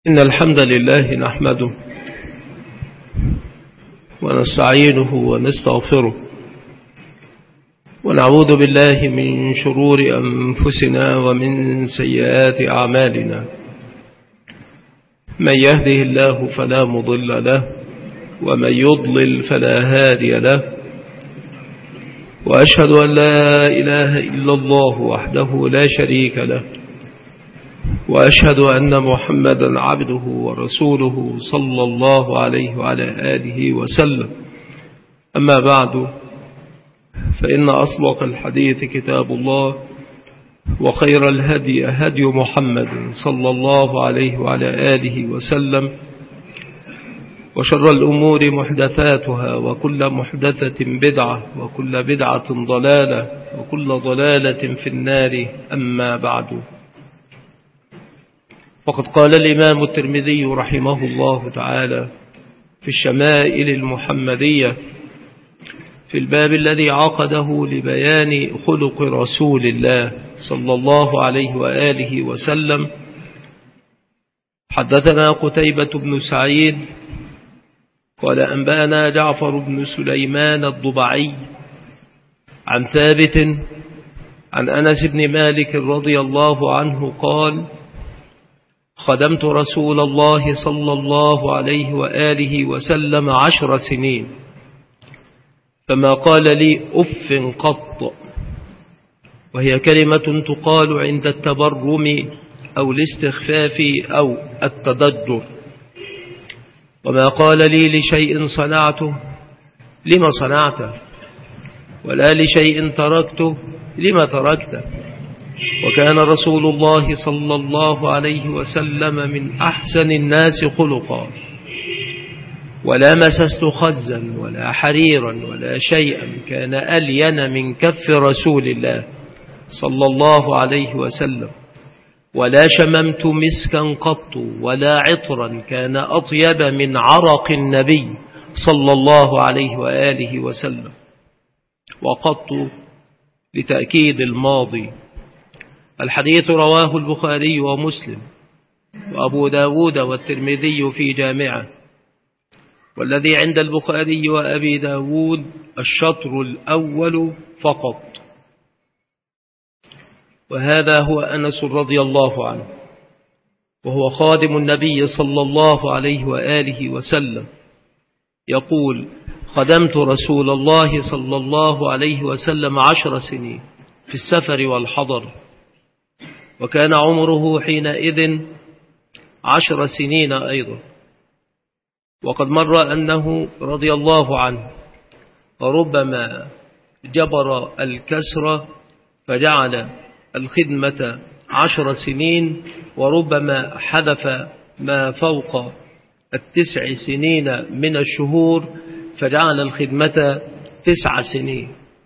إن الحمد لله نحمده ونستعينه ونستغفره ونعوذ بالله من شرور أنفسنا ومن سيئات أعمالنا. من يهده الله فلا مضل له ومن يضلل فلا هادي له، وأشهد أن لا إله إلا الله وحده لا شريك له، وأشهد أن محمدا عبده ورسوله صلى الله عليه وعلى آله وسلم. أما بعد، فإن أصدق الحديث كتاب الله، وخير الهدي هدي محمد صلى الله عليه وعلى آله وسلم، وشر الأمور محدثاتها، وكل محدثة بدعة، وكل بدعة ضلالة، وكل ضلالة في النار. أما بعد، وقد قال الإمام الترمذي رحمه الله تعالى في الشمائل المحمدية في الباب الذي عقده لبيان خلق رسول الله صلى الله عليه وآله وسلم: حدثنا قتيبة بن سعيد قال أنبأنا جعفر بن سليمان الضبعي عن ثابت عن أنس بن مالك رضي الله عنه قال: خدمت رسول الله صلى الله عليه وآله وسلم 10 سنين، فما قال لي أف قط، وهي كلمة تقال عند التبرم أو الاستخفاف أو التضجر. وما قال لي لشيء صنعته لما صنعته، ولا لشيء تركته لما تركته. وكان رسول الله صلى الله عليه وسلم من أحسن الناس خلقا، ولا مسست خزا ولا حريرا ولا شيئا كان ألين من كف رسول الله صلى الله عليه وسلم، ولا شممت مسكا قط ولا عطرا كان أطيب من عرق النبي صلى الله عليه وآله وسلم. وقط لتأكيد الماضي. الحديث رواه البخاري ومسلم وأبو داود والترمذي في جامعه، والذي عند البخاري وأبي داود الشطر الأول فقط. وهذا هو أنس رضي الله عنه، وهو خادم النبي صلى الله عليه وآله وسلم، يقول: خدمت رسول الله صلى الله عليه وسلم 10 سنين في السفر والحضر، وكان عمره حينئذ 10 سنين أيضا. وقد مر أنه رضي الله عنه ربما جبر الكسر فجعل الخدمة 10 سنين، وربما حذف ما فوق 9 سنين من الشهور فجعل الخدمة 9 سنين،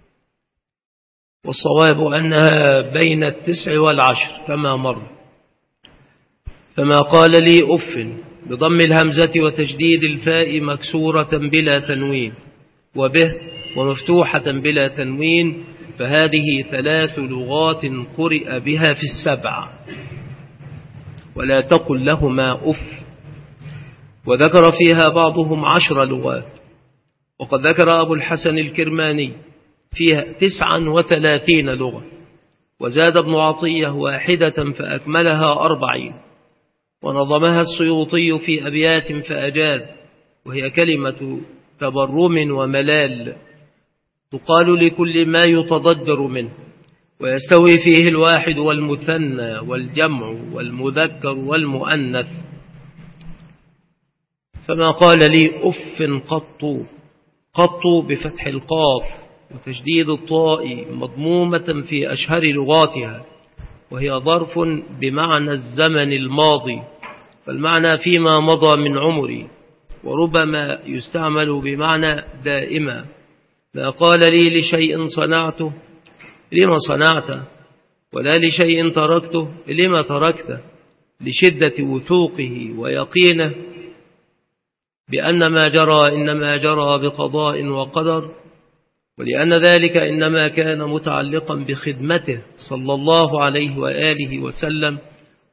والصواب أنها بين 9 و10 كما مر. فما قال لي أف بضم الهمزة وتشديد الفاء مكسورة بلا تنوين، وبه ومفتوحة بلا تنوين، فهذه 3 لغات قرئ بها في 7، ولا تقل لهما أف. وذكر فيها بعضهم 10 لغات، وقد ذكر أبو الحسن الكرماني فيها 39 لغة، وزاد ابن عطية 1 فأكملها 40، ونظمها السيوطي في أبيات فأجاد، وهي كلمة تبرم وملال تقال لكل ما يتضجر منه، ويستوي فيه الواحد والمثنى والجمع والمذكر والمؤنث. فما قال لي أف قط بفتح القاف وتشديد الطاء مضمومة في أشهر لغاتها، وهي ظرف بمعنى الزمن الماضي، فالمعنى فيما مضى من عمري، وربما يستعمل بمعنى دائما. ما قال لي لشيء صنعته لما صنعته، ولا لشيء تركته لما تركته، لشدة وثوقه ويقينه بأن ما جرى إنما جرى بقضاء وقدر، ولأن ذلك إنما كان متعلقا بخدمته صلى الله عليه وآله وسلم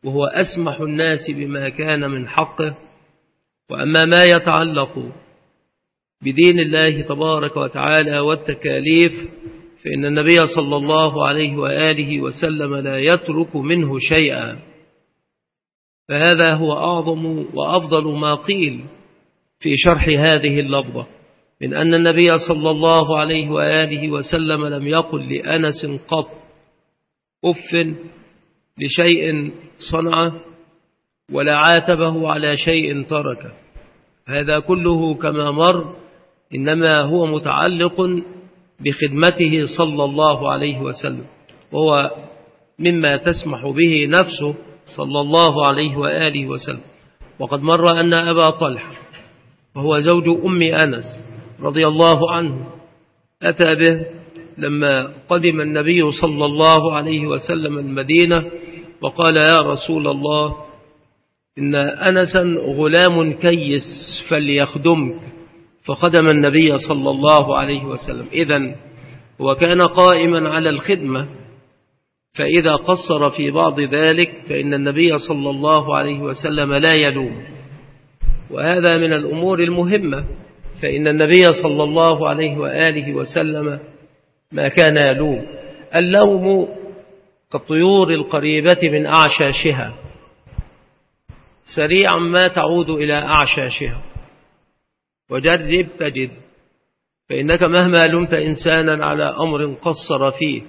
وهو أسمح الناس بما كان من حقه. وأما ما يتعلق بدين الله تبارك وتعالى والتكاليف فإن النبي صلى الله عليه وآله وسلم لا يترك منه شيئا، فهذا هو أعظم وأفضل ما قيل في شرح هذه اللفظة، من أن النبي صلى الله عليه وآله وسلم لم يقل لأنس قط أف لشيء صنعه ولا عاتبه على شيء تركه. هذا كله كما مر إنما هو متعلق بخدمته صلى الله عليه وسلم، وهو مما تسمح به نفسه صلى الله عليه وآله وسلم. وقد مر أن أبا طلحة وهو زوج أم أنس رضي الله عنه أتى به لما قدم النبي صلى الله عليه وسلم المدينة وقال: يا رسول الله، إن أنسا غلام كيس فليخدمك، فخدم النبي صلى الله عليه وسلم. إذن هو كان قائما على الخدمة، فإذا قصر في بعض ذلك فإن النبي صلى الله عليه وسلم لا يلوم، وهذا من الأمور المهمة، فإن النبي صلى الله عليه وآله وسلم ما كان يلوم. اللوم كالطيور القريبة من أعشاشها، سريعا ما تعود إلى أعشاشها. وجرب تجد، فإنك مهما لمت إنسانا على أمر قصر فيه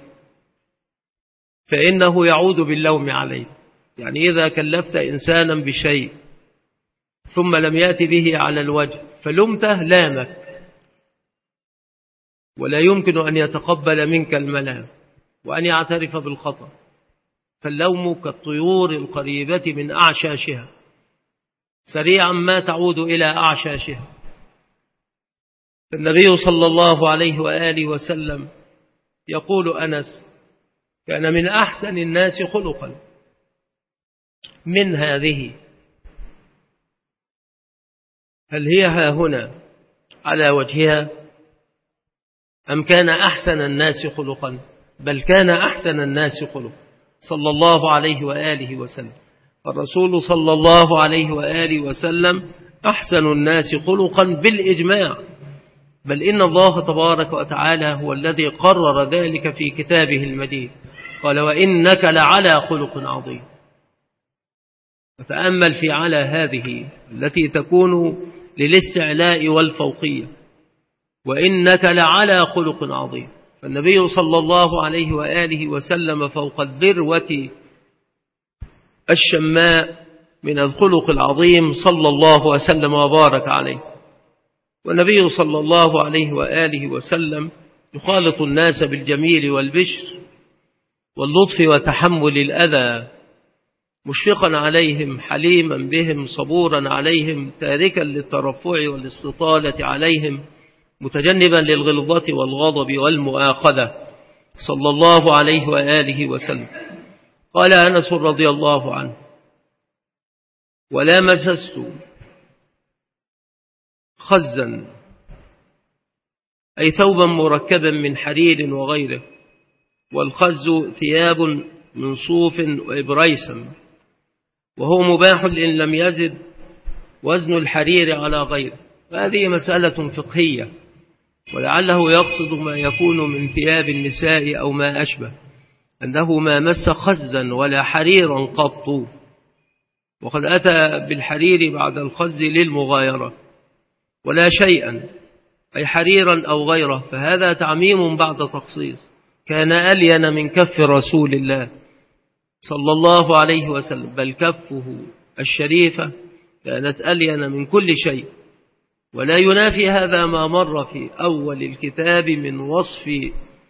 فإنه يعود باللوم عليه. يعني إذا كلفت إنسانا بشيء ثم لم يأتي به على الوجه فلمته لامك، ولا يمكن أن يتقبل منك الملام وأن يعترف بالخطأ. فاللوم كالطيور القريبة من أعشاشها، سريعا ما تعود إلى أعشاشها. النبي صلى الله عليه وآله وسلم يقول أنس: كان من أحسن الناس خلقا. من هذه، هل هي ها هنا على وجهها أم كان أحسن الناس خلقا؟ بل كان أحسن الناس خلقا صلى الله عليه وآله وسلم. الرسول صلى الله عليه وآله وسلم أحسن الناس خلقا بالإجماع، بل إن الله تبارك وتعالى هو الذي قرر ذلك في كتابه المجيد، قال: وإنك لعلى خلق عظيم. وتأمل في على هذه التي تكون للاستعلاء والفوقية، وإنك لعلى خلق عظيم. فالنبي صلى الله عليه وآله وسلم فوق الذروة الشماء من الخلق العظيم صلى الله وسلم وبارك عليه. والنبي صلى الله عليه وآله وسلم يخالط الناس بالجميل والبشر واللطف وتحمل الأذى، مشفقا عليهم، حليما بهم، صبورا عليهم، تاركا للترفع والاستطالة عليهم، متجنبا للغلظة والغضب والمؤاخذة صلى الله عليه وآله وسلم. قال أنس رضي الله عنه: ولا مسست خزا، أي ثوبا مركبا من حرير وغيره، والخز ثياب من صوف وإبريسم، وهو مباح إن لم يزد وزن الحرير على غيره. هذه مسألة فقهية، ولعله يقصد ما يكون من ثياب النساء أو ما أشبه، أنه ما مس خزا ولا حريرا قط، وقد أتى بالحرير بعد الخز للمغايرة، ولا شيئا أي حريرا أو غيره، فهذا تعميم بعد تخصيص. كان ألين من كف رسول الله صلى الله عليه وسلم، بل كفه الشريفة كانت ألين من كل شيء. ولا ينافي هذا ما مر في أول الكتاب من وصف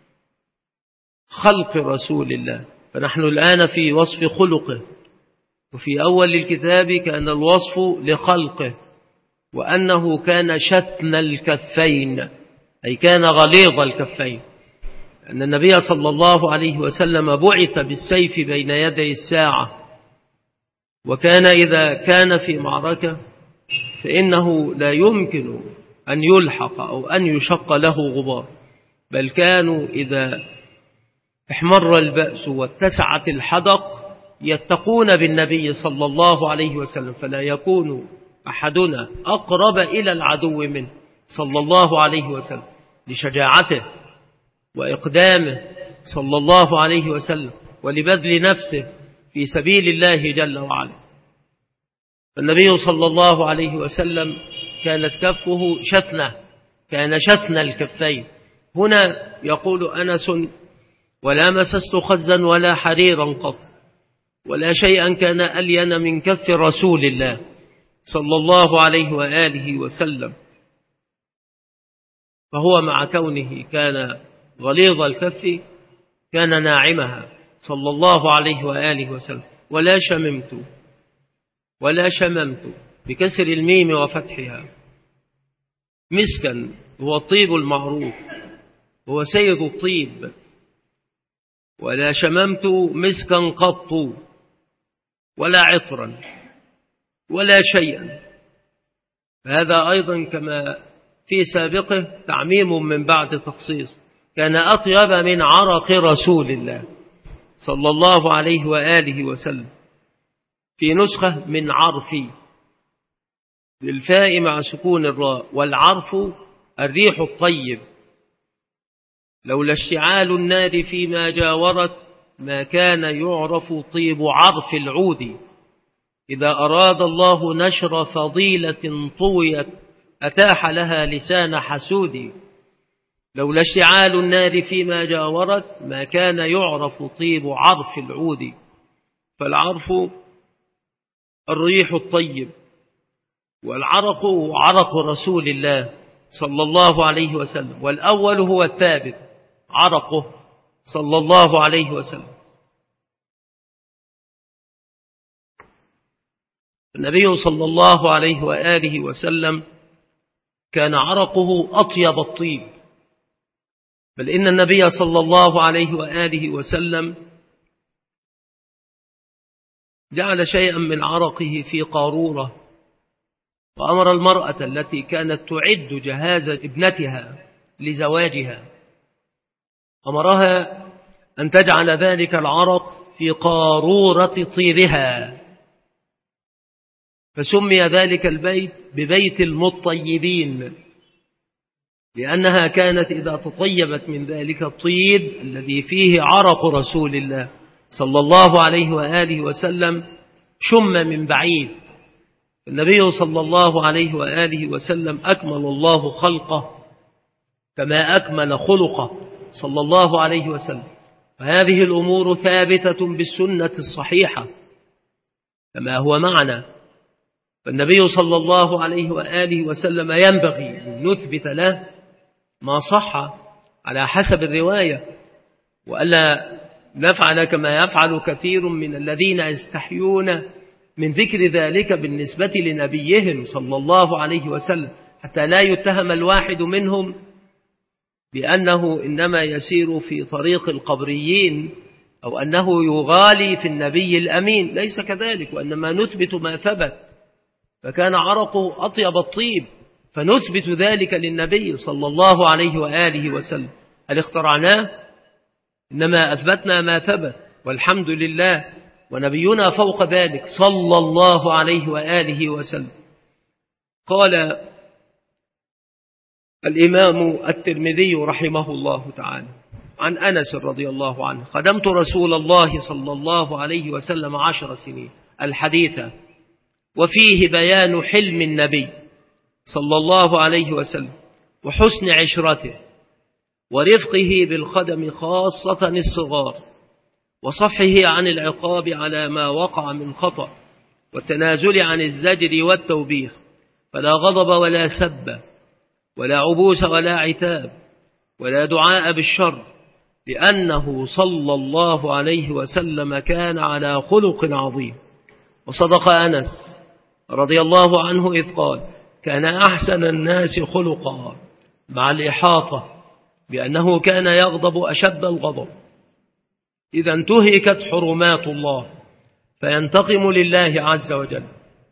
خلق رسول الله، فنحن الآن في وصف خلقه، وفي أول الكتاب كان الوصف لخلقه، وأنه كان شثن الكفين، أي كان غليظ الكفين، أن النبي صلى الله عليه وسلم بعث بالسيف بين يدي الساعة، وكان إذا كان في معركة فإنه لا يمكن أن يلحق أو أن يشق له غبار، بل كانوا إذا احمر البأس واتسعت الحدق يتقون بالنبي صلى الله عليه وسلم، فلا يكون أحدنا أقرب إلى العدو منه صلى الله عليه وسلم لشجاعته وإقدامه صلى الله عليه وسلم ولبذل نفسه في سبيل الله جل وعلا. فالنبي صلى الله عليه وسلم كانت كفه شثنة، كان شثن الكفين. هنا يقول أنس: ولا مسست خزا ولا حريرا قط، ولا شيئا كان ألين من كف رسول الله صلى الله عليه وآله وسلم. فهو مع كونه كان غليظ الكف كان ناعمها صلى الله عليه وآله وسلم. ولا شممت بكسر الميم وفتحها. مسكا هو الطيب المعروف، هو سيد الطيب. ولا شممت مسكا قط ولا عطرا ولا شيئا. هذا أيضا كما في سابقه تعميم من بعد تخصيص. كان أطيب من عرق رسول الله صلى الله عليه وآله وسلم. في نسخة من عرفي بالفاء مع سكون الراء. والعرف الريح الطيب. لولا اشتعال النار فيما جاورت ما كان يعرف طيب عرف العود. إذا أراد الله نشر فضيلة طويت أتاح لها لسان حسود. لولا اشتعال النار فيما جاورت ما كان يعرف طيب عرف العود. فالعرف الريح الطيب، والعرق عرق رسول الله صلى الله عليه وسلم. والأول هو الثابت عرقه صلى الله عليه وسلم. النبي صلى الله عليه وآله وسلم كان عرقه أطيب الطيب، بل إن النبي صلى الله عليه وآله وسلم جعل شيئا من عرقه في قارورة، وأمر المرأة التي كانت تعد جهاز ابنتها لزواجها، أمرها أن تجعل ذلك العرق في قارورة طيبها، فسمي ذلك البيت ببيت المطيبين، لأنها كانت إذا تطيبت من ذلك الطيب الذي فيه عرق رسول الله صلى الله عليه وآله وسلم شم من بعيد. النبي صلى الله عليه وآله وسلم أكمل الله خلقه كما أكمل خلقه صلى الله عليه وسلم. وهذه الأمور ثابتة بالسنة الصحيحة كما هو معنا. فالنبي صلى الله عليه وآله وسلم ينبغي أن نثبت له ما صح على حسب الرواية، وألا نفعل كما يفعل كثير من الذين يستحيون من ذكر ذلك بالنسبة لنبيهم صلى الله عليه وسلم، حتى لا يتهم الواحد منهم بأنه إنما يسير في طريق القبريين أو أنه يغالي في النبي الأمين. ليس كذلك، وإنما نثبت ما ثبت. فكان عرقه أطيب الطيب، فنثبت ذلك للنبي صلى الله عليه وآله وسلم. هل اخترعناه؟ إنما أثبتنا ما ثبت، والحمد لله. ونبينا فوق ذلك صلى الله عليه وآله وسلم. قال الإمام الترمذي رحمه الله تعالى عن أنس رضي الله عنه: خدمت رسول الله صلى الله عليه وسلم 10 سنين. الحديث وفيه بيان حلم النبي صلى الله عليه وسلم وحسن عشرته ورفقه بالخدم خاصة الصغار، وصفحه عن العقاب على ما وقع من خطأ، والتنازل عن الزجر والتوبيخ، فلا غضب ولا سب ولا عبوس ولا عتاب ولا دعاء بالشر، لأنه صلى الله عليه وسلم كان على خلق عظيم. وصدق أنس رضي الله عنه إذ قال: كان أحسن الناس خلقا، مع الإحاطة بأنه كان يغضب أشد الغضب إذا انتهكت حرمات الله فينتقم لله عز وجل.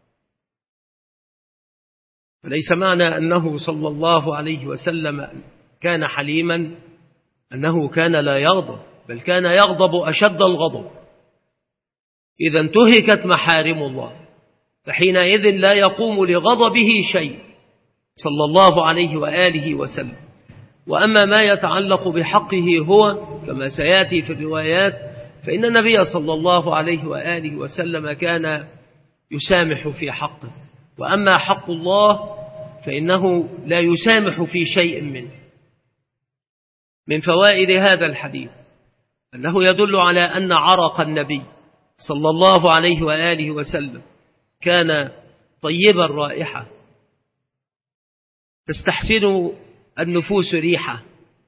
فليس معنى أنه صلى الله عليه وسلم كان حليما أنه كان لا يغضب، بل كان يغضب أشد الغضب إذا انتهكت محارم الله، فحينئذ لا يقوم لغضبه شيء صلى الله عليه وآله وسلم. وأما ما يتعلق بحقه هو كما سيأتي في الروايات، فإن النبي صلى الله عليه وآله وسلم كان يسامح في حقه، وأما حق الله فإنه لا يسامح في شيء منه. من فوائد هذا الحديث أنه يدل على أن عرق النبي صلى الله عليه وآله وسلم كان طيب الرائحة، تستحسن النفوس ريحه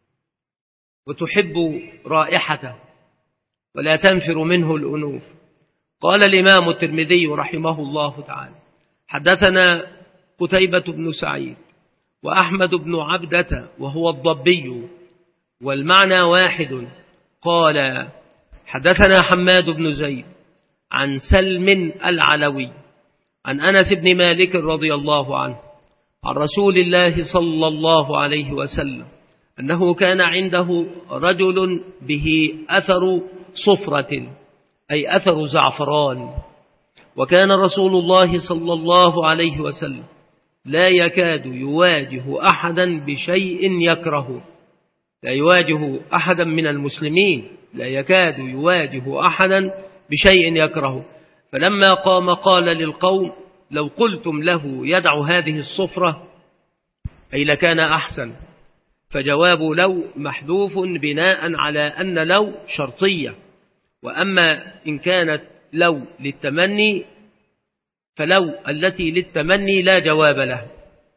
وتحب رائحته ولا تنفر منه الأنوف. قال الإمام الترمذي رحمه الله تعالى: حدثنا قتيبة بن سعيد وأحمد بن عبدة وهو الضبي والمعنى واحد. قال: حدثنا حماد بن زيد عن سلم العلوي عن أنس بن مالك رضي الله عنه عن رسول الله صلى الله عليه وسلم أنه كان عنده رجل به أثر صفرة أي أثر زعفران، وكان رسول الله صلى الله عليه وسلم لا يكاد يواجه أحدا بشيء يكره، لا يواجه أحدا من المسلمين، لا يكاد يواجه أحدا بشيء يكره. فلما قام قال للقوم: لو قلتم له يدع هذه الصفرة أي لكان أحسن. فجواب لو محذوف بناء على أن لو شرطية، وأما إن كانت لو للتمني فلو التي للتمني لا جواب له.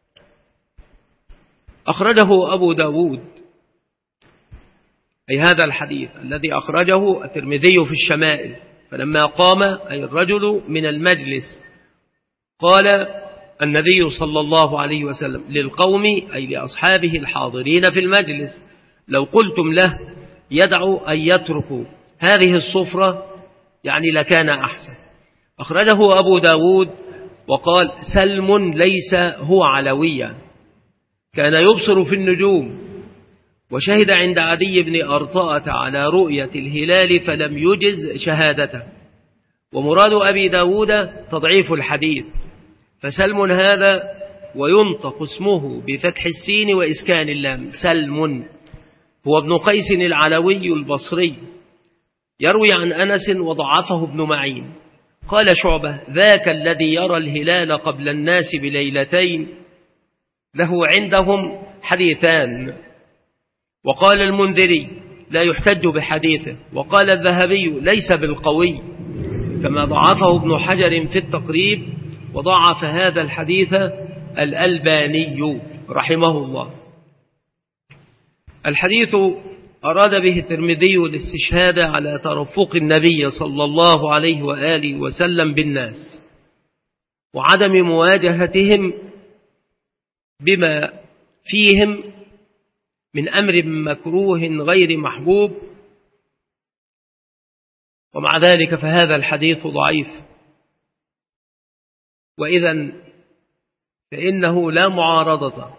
أخرجه أبو داود، أي هذا الحديث الذي أخرجه الترمذي في الشمائل. فلما قام أي الرجل من المجلس قال النبي صلى الله عليه وسلم للقوم أي لأصحابه الحاضرين في المجلس: لو قلتم له يدعو أن يتركوا هذه الصفرة يعني لكان أحسن. أخرجه أبو داود وقال: سلم ليس هو علويا، كان يبصر في النجوم، وشهد عند عدي بن أرطاة على رؤية الهلال فلم يجز شهادته. ومراد أبي داود تضعيف الحديث، فسلم هذا وينطق اسمه بفتح السين وإسكان اللام. سلم هو ابن قيس العلوي البصري، يروي عن أنس وضعفه ابن معين. قال شعبة: ذاك الذي يرى الهلال قبل الناس بليلتين له عندهم حديثان. وقال المنذري: لا يحتج بحديثه. وقال الذهبي: ليس بالقوي، كما ضعفه ابن حجر في التقريب، وضعف هذا الحديث الألباني رحمه الله. الحديث أراد به الترمذي الاستشهاد على ترفق النبي صلى الله عليه وآله وسلم بالناس، وعدم مواجهتهم بما فيهم من أمر مكروه غير محبوب، ومع ذلك فهذا الحديث ضعيف. وإذن فإنه لا معارضة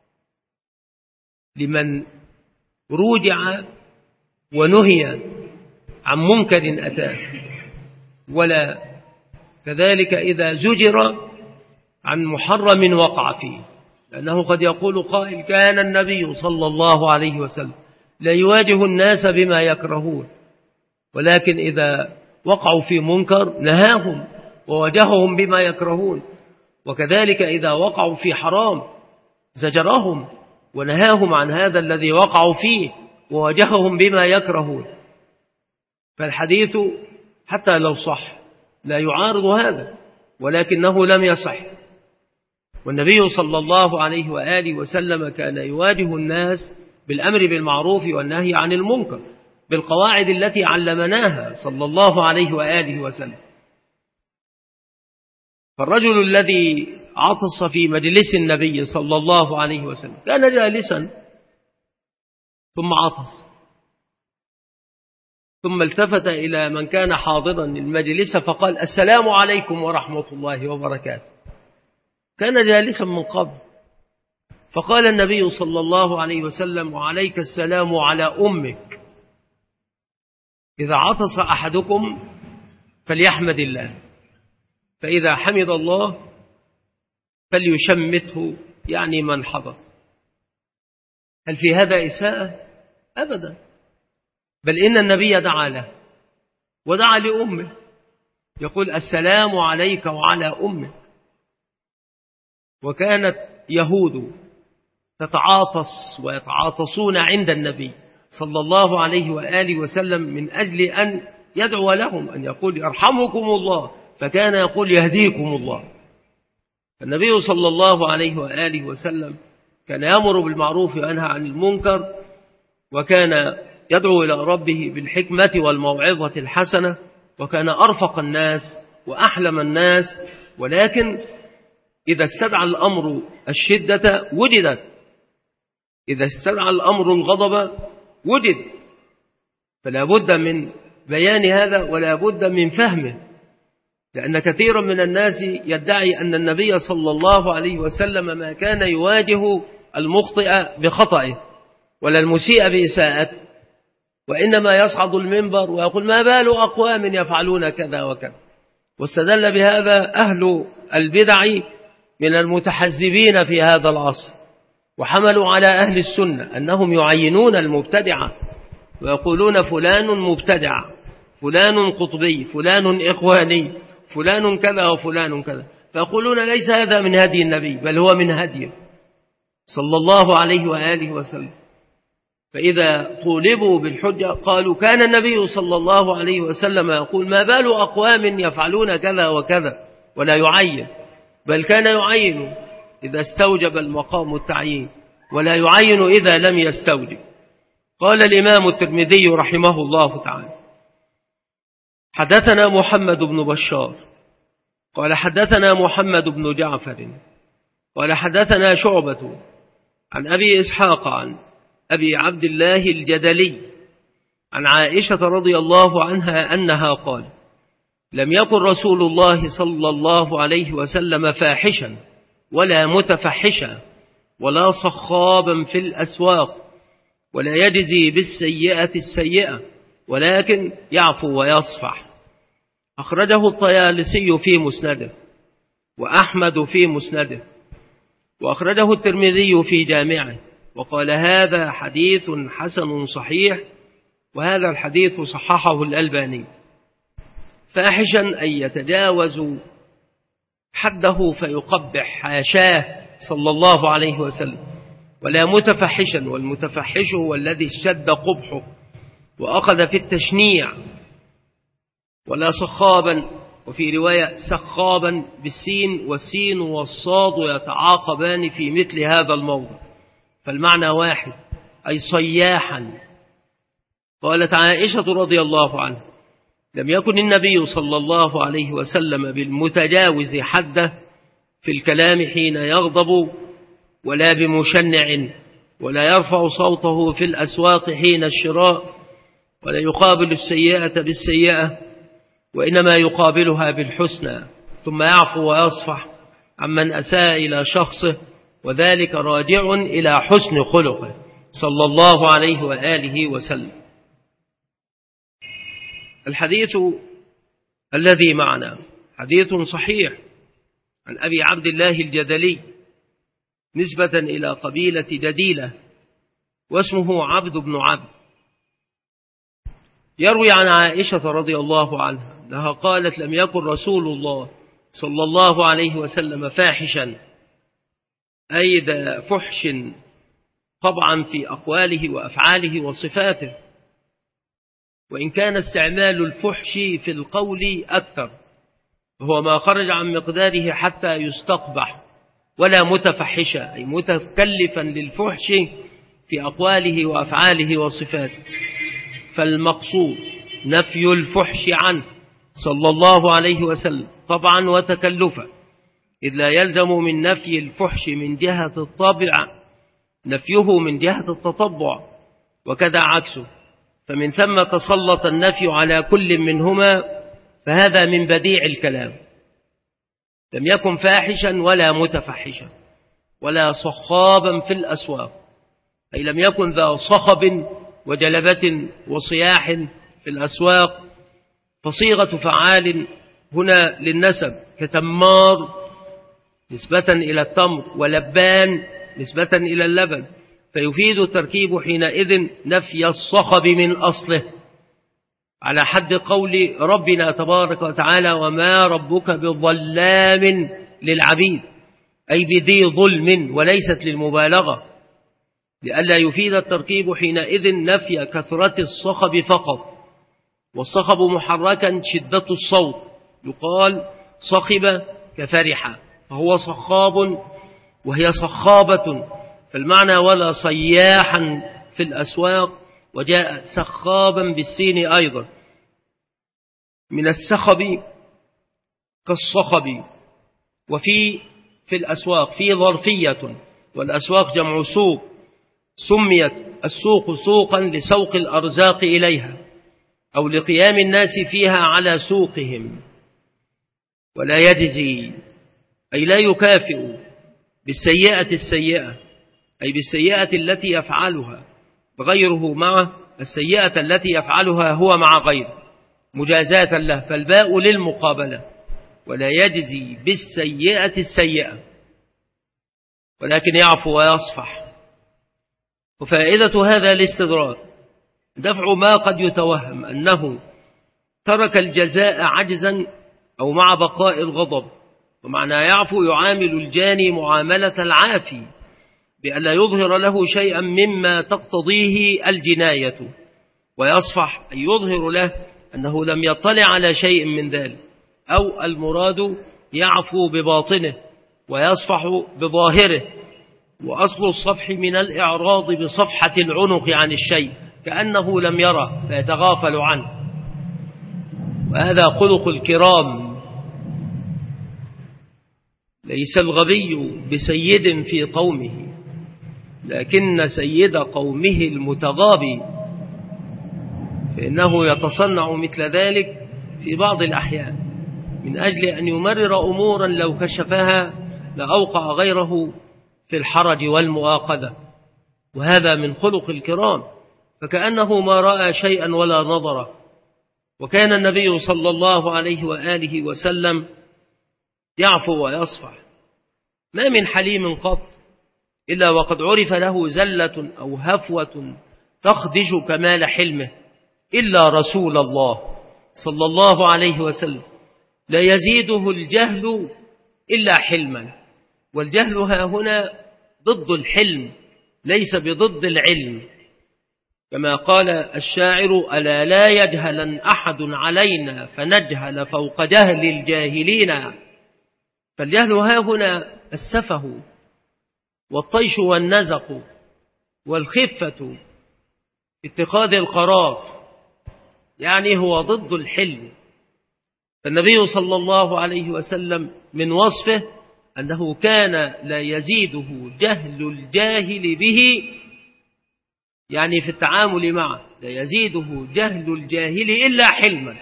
لمن رجع ونهي عن منكر أتاه، ولا كذلك إذا زجر عن محرم وقع فيه، لأنه قد يقول قائل: كان النبي صلى الله عليه وسلم لا يواجه الناس بما يكرهون، ولكن إذا وقعوا في منكر نهاهم وواجههم بما يكرهون، وكذلك إذا وقعوا في حرام زجرهم ونهاهم عن هذا الذي وقعوا فيه وواجههم بما يكرهون. فالحديث حتى لو صح لا يعارض هذا، ولكنه لم يصح. والنبي صلى الله عليه وآله وسلم كان يواجه الناس بالأمر بالمعروف والنهي عن المنكر بالقواعد التي علمناها صلى الله عليه وآله وسلم. فالرجل الذي عطس في مجلس النبي صلى الله عليه وسلم كان جالسا ثم عطس، ثم التفت إلى من كان حاضرا المجلس فقال: السلام عليكم ورحمة الله وبركاته. كان جالسا من قبل، فقال النبي صلى الله عليه وسلم: وعليك السلام على أمك. إذا عطس أحدكم فليحمد الله، فإذا حمد الله فليشمته، يعني من حضر. هل في هذا إساءة؟ أبدا، بل إن النبي دعا له ودعا لأمه، يقول السلام عليك وعلى أمك. وكانت يهود تتعاطس ويتعاطسون عند النبي صلى الله عليه وآله وسلم من أجل أن يدعو لهم، أن يقول يرحمكم الله، فكان يقول يهديكم الله. النبي صلى الله عليه وآله وسلم كان يأمر بالمعروف وينهى عن المنكر، وكان يدعو إلى ربه بالحكمة والموعظة الحسنة، وكان أرفق الناس وأحلم الناس. ولكن إذا استدعى الأمر الشدة وجدت، إذا استدعى الأمر الغضب وجد، فلا بد من بيان هذا ولا بد من فهمه، لأن كثيرا من الناس يدعي أن النبي صلى الله عليه وسلم ما كان يواجه المخطئ بخطئه ولا المسيء بإساءته، وإنما يصعد المنبر ويقول ما بال أقوام يفعلون كذا وكذا. واستدل بهذا أهل البدع من المتحزبين في هذا العصر، وحملوا على أهل السنة أنهم يعينون المبتدعة ويقولون فلان مبتدع، فلان قطبي، فلان إخواني، فلان كذا وفلان كذا، فيقولون ليس هذا من هدي النبي، بل هو من هديه صلى الله عليه وآله وسلم. فإذا طولبوا بالحجة قالوا كان النبي صلى الله عليه وسلم يقول ما بال أقوام يفعلون كذا وكذا، ولا يعين، بل كان يعين إذا استوجب المقام التعيين، ولا يعين إذا لم يستوجب. قال الإمام الترمذي رحمه الله تعالى حدثنا محمد بن بشار قال حدثنا محمد بن جعفر قال حدثنا شعبة عن أبي إسحاق عن أبي عبد الله الجدلي عن عائشة رضي الله عنها أنها قال لم يكن رسول الله صلى الله عليه وسلم فاحشا ولا متفحشا ولا صخابا في الأسواق، ولا يجزي بالسيئة السيئة، ولكن يعفو ويصفح. أخرجه الطيالسي في مسنده، وأحمد في مسنده، وأخرجه الترمذي في جامعه، وقال هذا حديث حسن صحيح، وهذا الحديث صححه الألباني. فاحشا أن يتجاوز حده فيقبح، حاشاه صلى الله عليه وسلم، ولا متفحشا، والمتفحش هو الذي اشتد قبحه وأخذ في التشنيع، ولا صخابا، وفي رواية سخابا بالسين، والسين والصاد يتعاقبان في مثل هذا الموضع، فالمعنى واحد، أي صياحا. قالت عائشة رضي الله عنها لم يكن النبي صلى الله عليه وسلم بالمتجاوز حده في الكلام حين يغضب، ولا بمشنع، ولا يرفع صوته في الأسواق حين الشراء، ولا يقابل السيئة بالسيئة، وإنما يقابلها بالحسنى، ثم يعفو ويصفح عمن أساء إلى شخصه، وذلك راجع إلى حسن خلقه صلى الله عليه وآله وسلم. الحديث الذي معنا حديث صحيح عن أبي عبد الله الجدلي نسبة إلى قبيلة جديلة، واسمه عبد بن عبد. يروي عن عائشة رضي الله عنها أنها قالت لم يكن رسول الله صلى الله عليه وسلم فاحشا، أي ذا فحش طبعا في أقواله وأفعاله وصفاته، وإن كان استعمال الفحش في القول أكثر، وهو ما خرج عن مقداره حتى يستقبح، ولا متفحشا أي متكلفا للفحش في أقواله وأفعاله وصفاته. فالمقصود نفي الفحش عنه صلى الله عليه وسلم طبعا وتكلفا، إذ لا يلزم من نفي الفحش من جهة الطبع نفيه من جهة التطبع، وكذا عكسه، فمن ثم تسلط النفي على كل منهما، فهذا من بديع الكلام. لم يكن فاحشا ولا متفحشا ولا صخابا في الأسواق، أي لم يكن ذا صخب وجلبة وصياح في الأسواق، فصيغة فعال هنا للنسب كتمار نسبة إلى التمر، ولبان نسبة إلى اللبن، فيفيد التركيب حينئذ نفي الصخب من أصله، على حد قول ربنا تبارك وتعالى: وما ربك بظلام للعبيد، أي بذي ظلم، وليست للمبالغة، لئلا يفيد التركيب حينئذ نفي كثرة الصخب فقط. والصخب محركا شدة الصوت، يقال صخب كفرح، فهو صخاب وهي صخابة، فالمعنى ولا صياحا في الأسواق، وجاء سخابا بالسين أيضا من السخب كالصخب. وفي الأسواق في ظرفية، والأسواق جمع سوق، سميت السوق سوقا لسوق الأرزاق إليها أو لقيام الناس فيها على سوقهم. ولا يجزي أي لا يكافئ بالسيئة السيئة، أي بالسيئة التي يفعلها غيره معه السيئة التي يفعلها هو مع غيره مجازاة له، فالباء للمقابلة. ولا يجزي بالسيئة السيئة، ولكن يعفو ويصفح. وفائدة هذا الاستدراك دفع ما قد يتوهم أنه ترك الجزاء عجزا أو مع بقاء الغضب. ومعنى يعفو يعامل الجاني معاملة العافي بألا يظهر له شيئا مما تقتضيه الجناية، ويصفح أن يظهر له أنه لم يطلع على شيء من ذلك، أو المراد يعفو بباطنه ويصفح بظاهره. وأصل الصفح من الإعراض بصفحة العنق عن الشيء كأنه لم يره فيتغافل عنه، وهذا خلق الكرام. ليس الغبي بسيد في قومه، لكن سيد قومه المتغابي، فإنه يتصنع مثل ذلك في بعض الأحيان من أجل أن يمرر أمورا لو كشفها لأوقع غيره في الحرج والمؤاخذة، وهذا من خلق الكرام، فكأنه ما رأى شيئا ولا نظره. وكان النبي صلى الله عليه وآله وسلم يعفو ويصفح. ما من حليم قط إلا وقد عرف له زلة أو هفوة تخدش كمال حلمه، إلا رسول الله صلى الله عليه وسلم لا يزيده الجهل إلا حلما. والجهل ها هنا ضد الحلم، ليس بضد العلم، كما قال الشاعر: ألا لا يجهلن أحد علينا فنجهل فوق جهل الجاهلين. فالجهل ها هنا السفه والطيش والنزق والخفة في اتخاذ القرار، يعني هو ضد الحلم. فالنبي صلى الله عليه وسلم من وصفه أنه كان لا يزيده جهل الجاهل به، يعني في التعامل معه لا يزيده جهل الجاهل إلا حلما.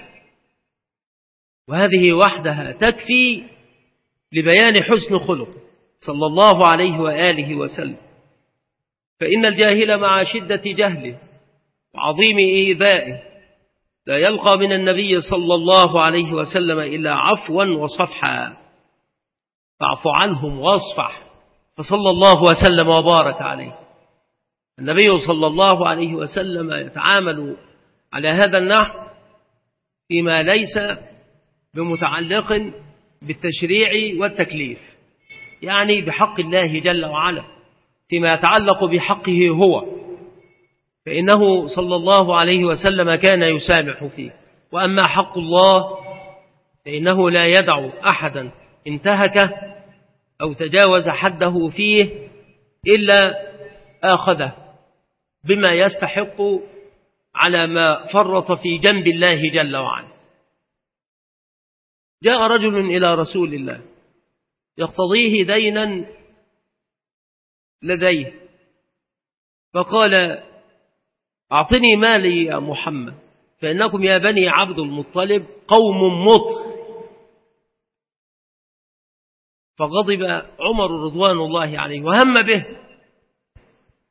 وهذه وحدها تكفي لبيان حسن خلق صلى الله عليه وآله وسلم. فإن الجاهل مع شدة جهله وعظيم إيذائه لا يلقى من النبي صلى الله عليه وسلم إلا عفوا وصفحا، فاعف عنهم واصفح، فصلى الله وسلم وبارك عليه. النبي صلى الله عليه وسلم يتعامل على هذا النحو فيما ليس بمتعلق بالتشريع والتكليف، يعني بحق الله جل وعلا، فيما يتعلق بحقه هو، فإنه صلى الله عليه وسلم كان يسامح فيه. وأما حق الله فإنه لا يدع أحدا انتهكه أو تجاوز حده فيه إلا آخذه بما يستحق على ما فرط في جنب الله جل وعلا. جاء رجل إلى رسول الله يقتضيه دينا لديه، فقال: أعطني مالي يا محمد، فإنكم يا بني عبد المطلب قوم مطر. فغضب عمر رضوان الله عليه وهم به،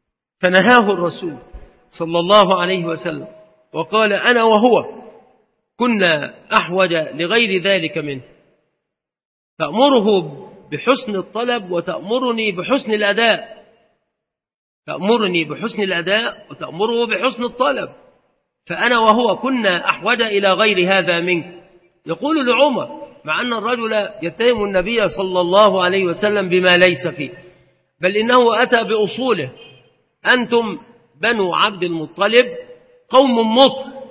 فنهاه الرسول صلى الله عليه وسلم وقال: أنا وهو كنا أحوج لغير ذلك منه، تأمره بحسن الطلب وتأمرني بحسن الأداء، تأمرني بحسن الأداء وتأمره بحسن الطلب، فأنا وهو كنا أحوج إلى غير هذا منك. يقول لعمر مع أن الرجل يتهم النبي صلى الله عليه وسلم بما ليس فيه، بل إنه أتى بأصوله: أنتم بنو عبد المطلب قوم مطر،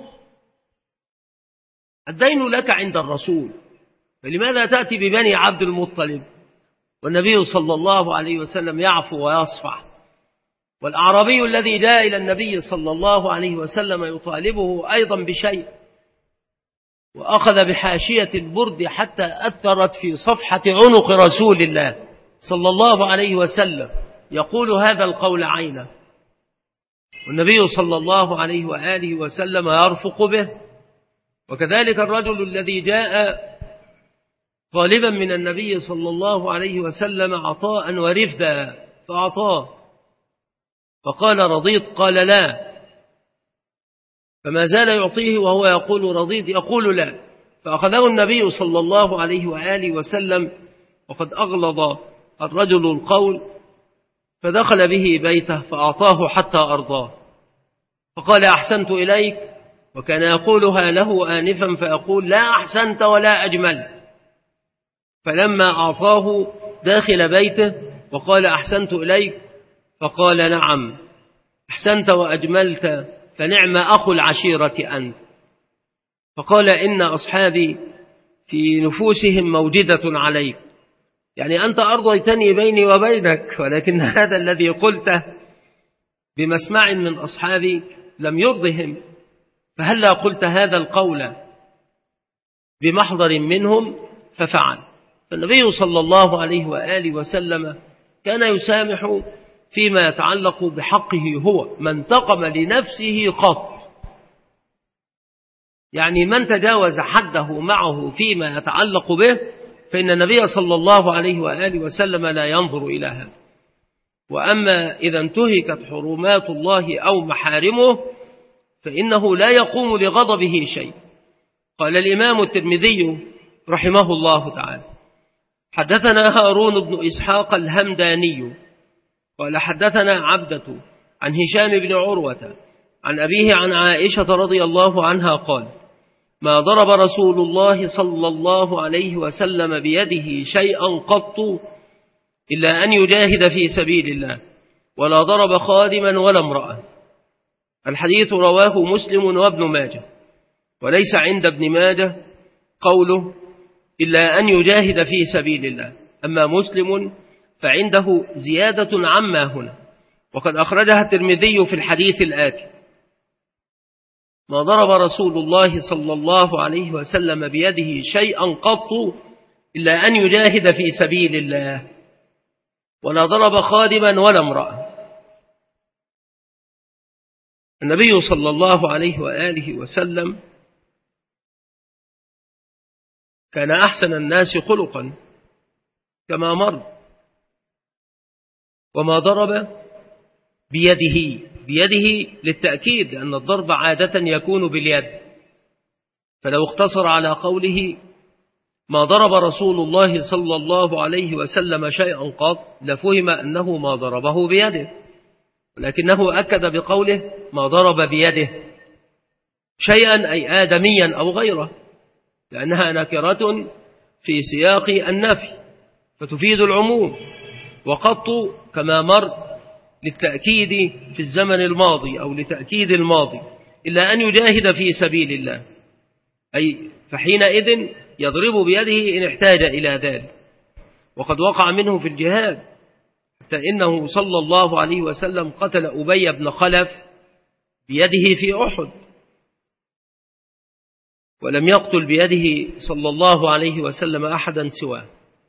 الدين لك عند الرسول، فلماذا تأتي ببني عبد المطلب؟ والنبي صلى الله عليه وسلم يعفو ويصفح. والأعرابي الذي جاء إلى النبي صلى الله عليه وسلم يطالبه أيضا بشيء، وأخذ بحاشية البرد حتى أثرت في صفحة عنق رسول الله صلى الله عليه وسلم، يقول هذا القول عينه، والنبي صلى الله عليه وآله وسلم يرفق به. وكذلك الرجل الذي جاء طالبا من النبي صلى الله عليه وسلم عطاء ورفدا فأعطاه، فقال: رضيت؟ قال: لا. فما زال يعطيه وهو يقول: رضيت؟ يقول: لا. فأخذه النبي صلى الله عليه وآله وسلم وقد أغلظ الرجل القول، فدخل به بيته فأعطاه حتى أرضاه، فقال: أحسنت إليك، وكان يقولها له آنفا فيقول: لا أحسنت ولا أجملت. فلما أعطاه داخل بيته وقال: أحسنت إليك، فقال: نعم أحسنت وأجملت، فنعم أخو العشيرة أنت. فقال: إن أصحابي في نفوسهم موجدة عليك، يعني أنت أرضيتني بيني وبينك، ولكن هذا الذي قلته بمسمع من أصحابي لم يرضهم، فهلا قلت هذا القول بمحضر منهم؟ ففعل. فالنبي صلى الله عليه وآله وسلم كان يسامح فيما يتعلق بحقه هو، ما انتقم لنفسه قط، يعني من تجاوز حده معه فيما يتعلق به فإن النبي صلى الله عليه وآله وسلم لا ينظر إلى هذا. وأما إذا انتهكت حرمات الله أو محارمه فإنه لا يقوم لغضبه شيء. قال الإمام الترمذي رحمه الله تعالى: حدثنا هارون بن إسحاق الهمداني قال حدثنا عبدة عن هشام بن عروة عن أبيه عن عائشة رضي الله عنها قال: ما ضرب رسول الله صلى الله عليه وسلم بيده شيئا قط إلا أن يجاهد في سبيل الله، ولا ضرب خادما ولا امرأة. الحديث رواه مسلم وابن ماجه، وليس عند ابن ماجه قوله إلا أن يجاهد في سبيل الله، أما مسلم فعنده زيادة عما هنا، وقد أخرجها الترمذي في الحديث الآتي: ما ضرب رسول الله صلى الله عليه وسلم بيده شيئا قط إلا أن يجاهد في سبيل الله، ولا ضرب خادما ولا امرأة. النبي صلى الله عليه وآله وسلم كان أحسن الناس خلقا كما مر، وما ضرب بيده للتأكيد، لأن الضرب عادة يكون باليد، فلو اقتصر على قوله ما ضرب رسول الله صلى الله عليه وسلم شيئا قط لفهم أنه ما ضربه بيده، ولكنه أكد بقوله ما ضرب بيده شيئا أي آدميا أو غيره، لأنها نكرة في سياق النفي فتفيد العموم، وقط كما مر للتأكيد في الزمن الماضي أو لتأكيد الماضي، إلا أن يجاهد في سبيل الله، أي فحينئذ يضرب بيده إن احتاج إلى ذلك. وقد وقع منه في الجهاد، حتى إنه صلى الله عليه وسلم قتل أبي بن خلف بيده في أحد، ولم يقتل بيده صلى الله عليه وسلم أحدا سواه.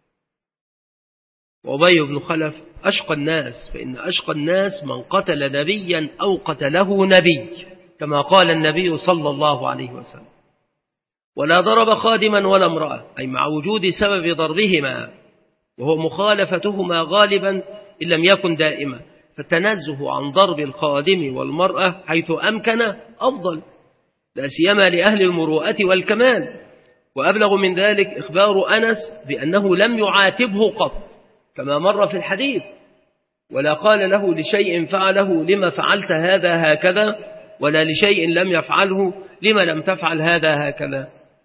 وأبي بن خلف أشقى الناس، فإن أشقى الناس من قتل نبيا أو قتله نبي، كما قال النبي صلى الله عليه وسلم. ولا ضرب خادما ولا امرأة، أي مع وجود سبب ضربهما، وهو مخالفتهما غالبا إن لم يكن دائما، فالتنزه عن ضرب الخادم والمرأة حيث أمكن أفضل، لا سيما لأهل المروءة والكمال. وأبلغ من ذلك إخبار أنس بأنه لم يعاتبه قط كما مر في الحديث، ولا قال له لشيء فعله لما فعلت هذا هكذا، ولا لشيء لم يفعله لما لم تفعل هذا هكذا.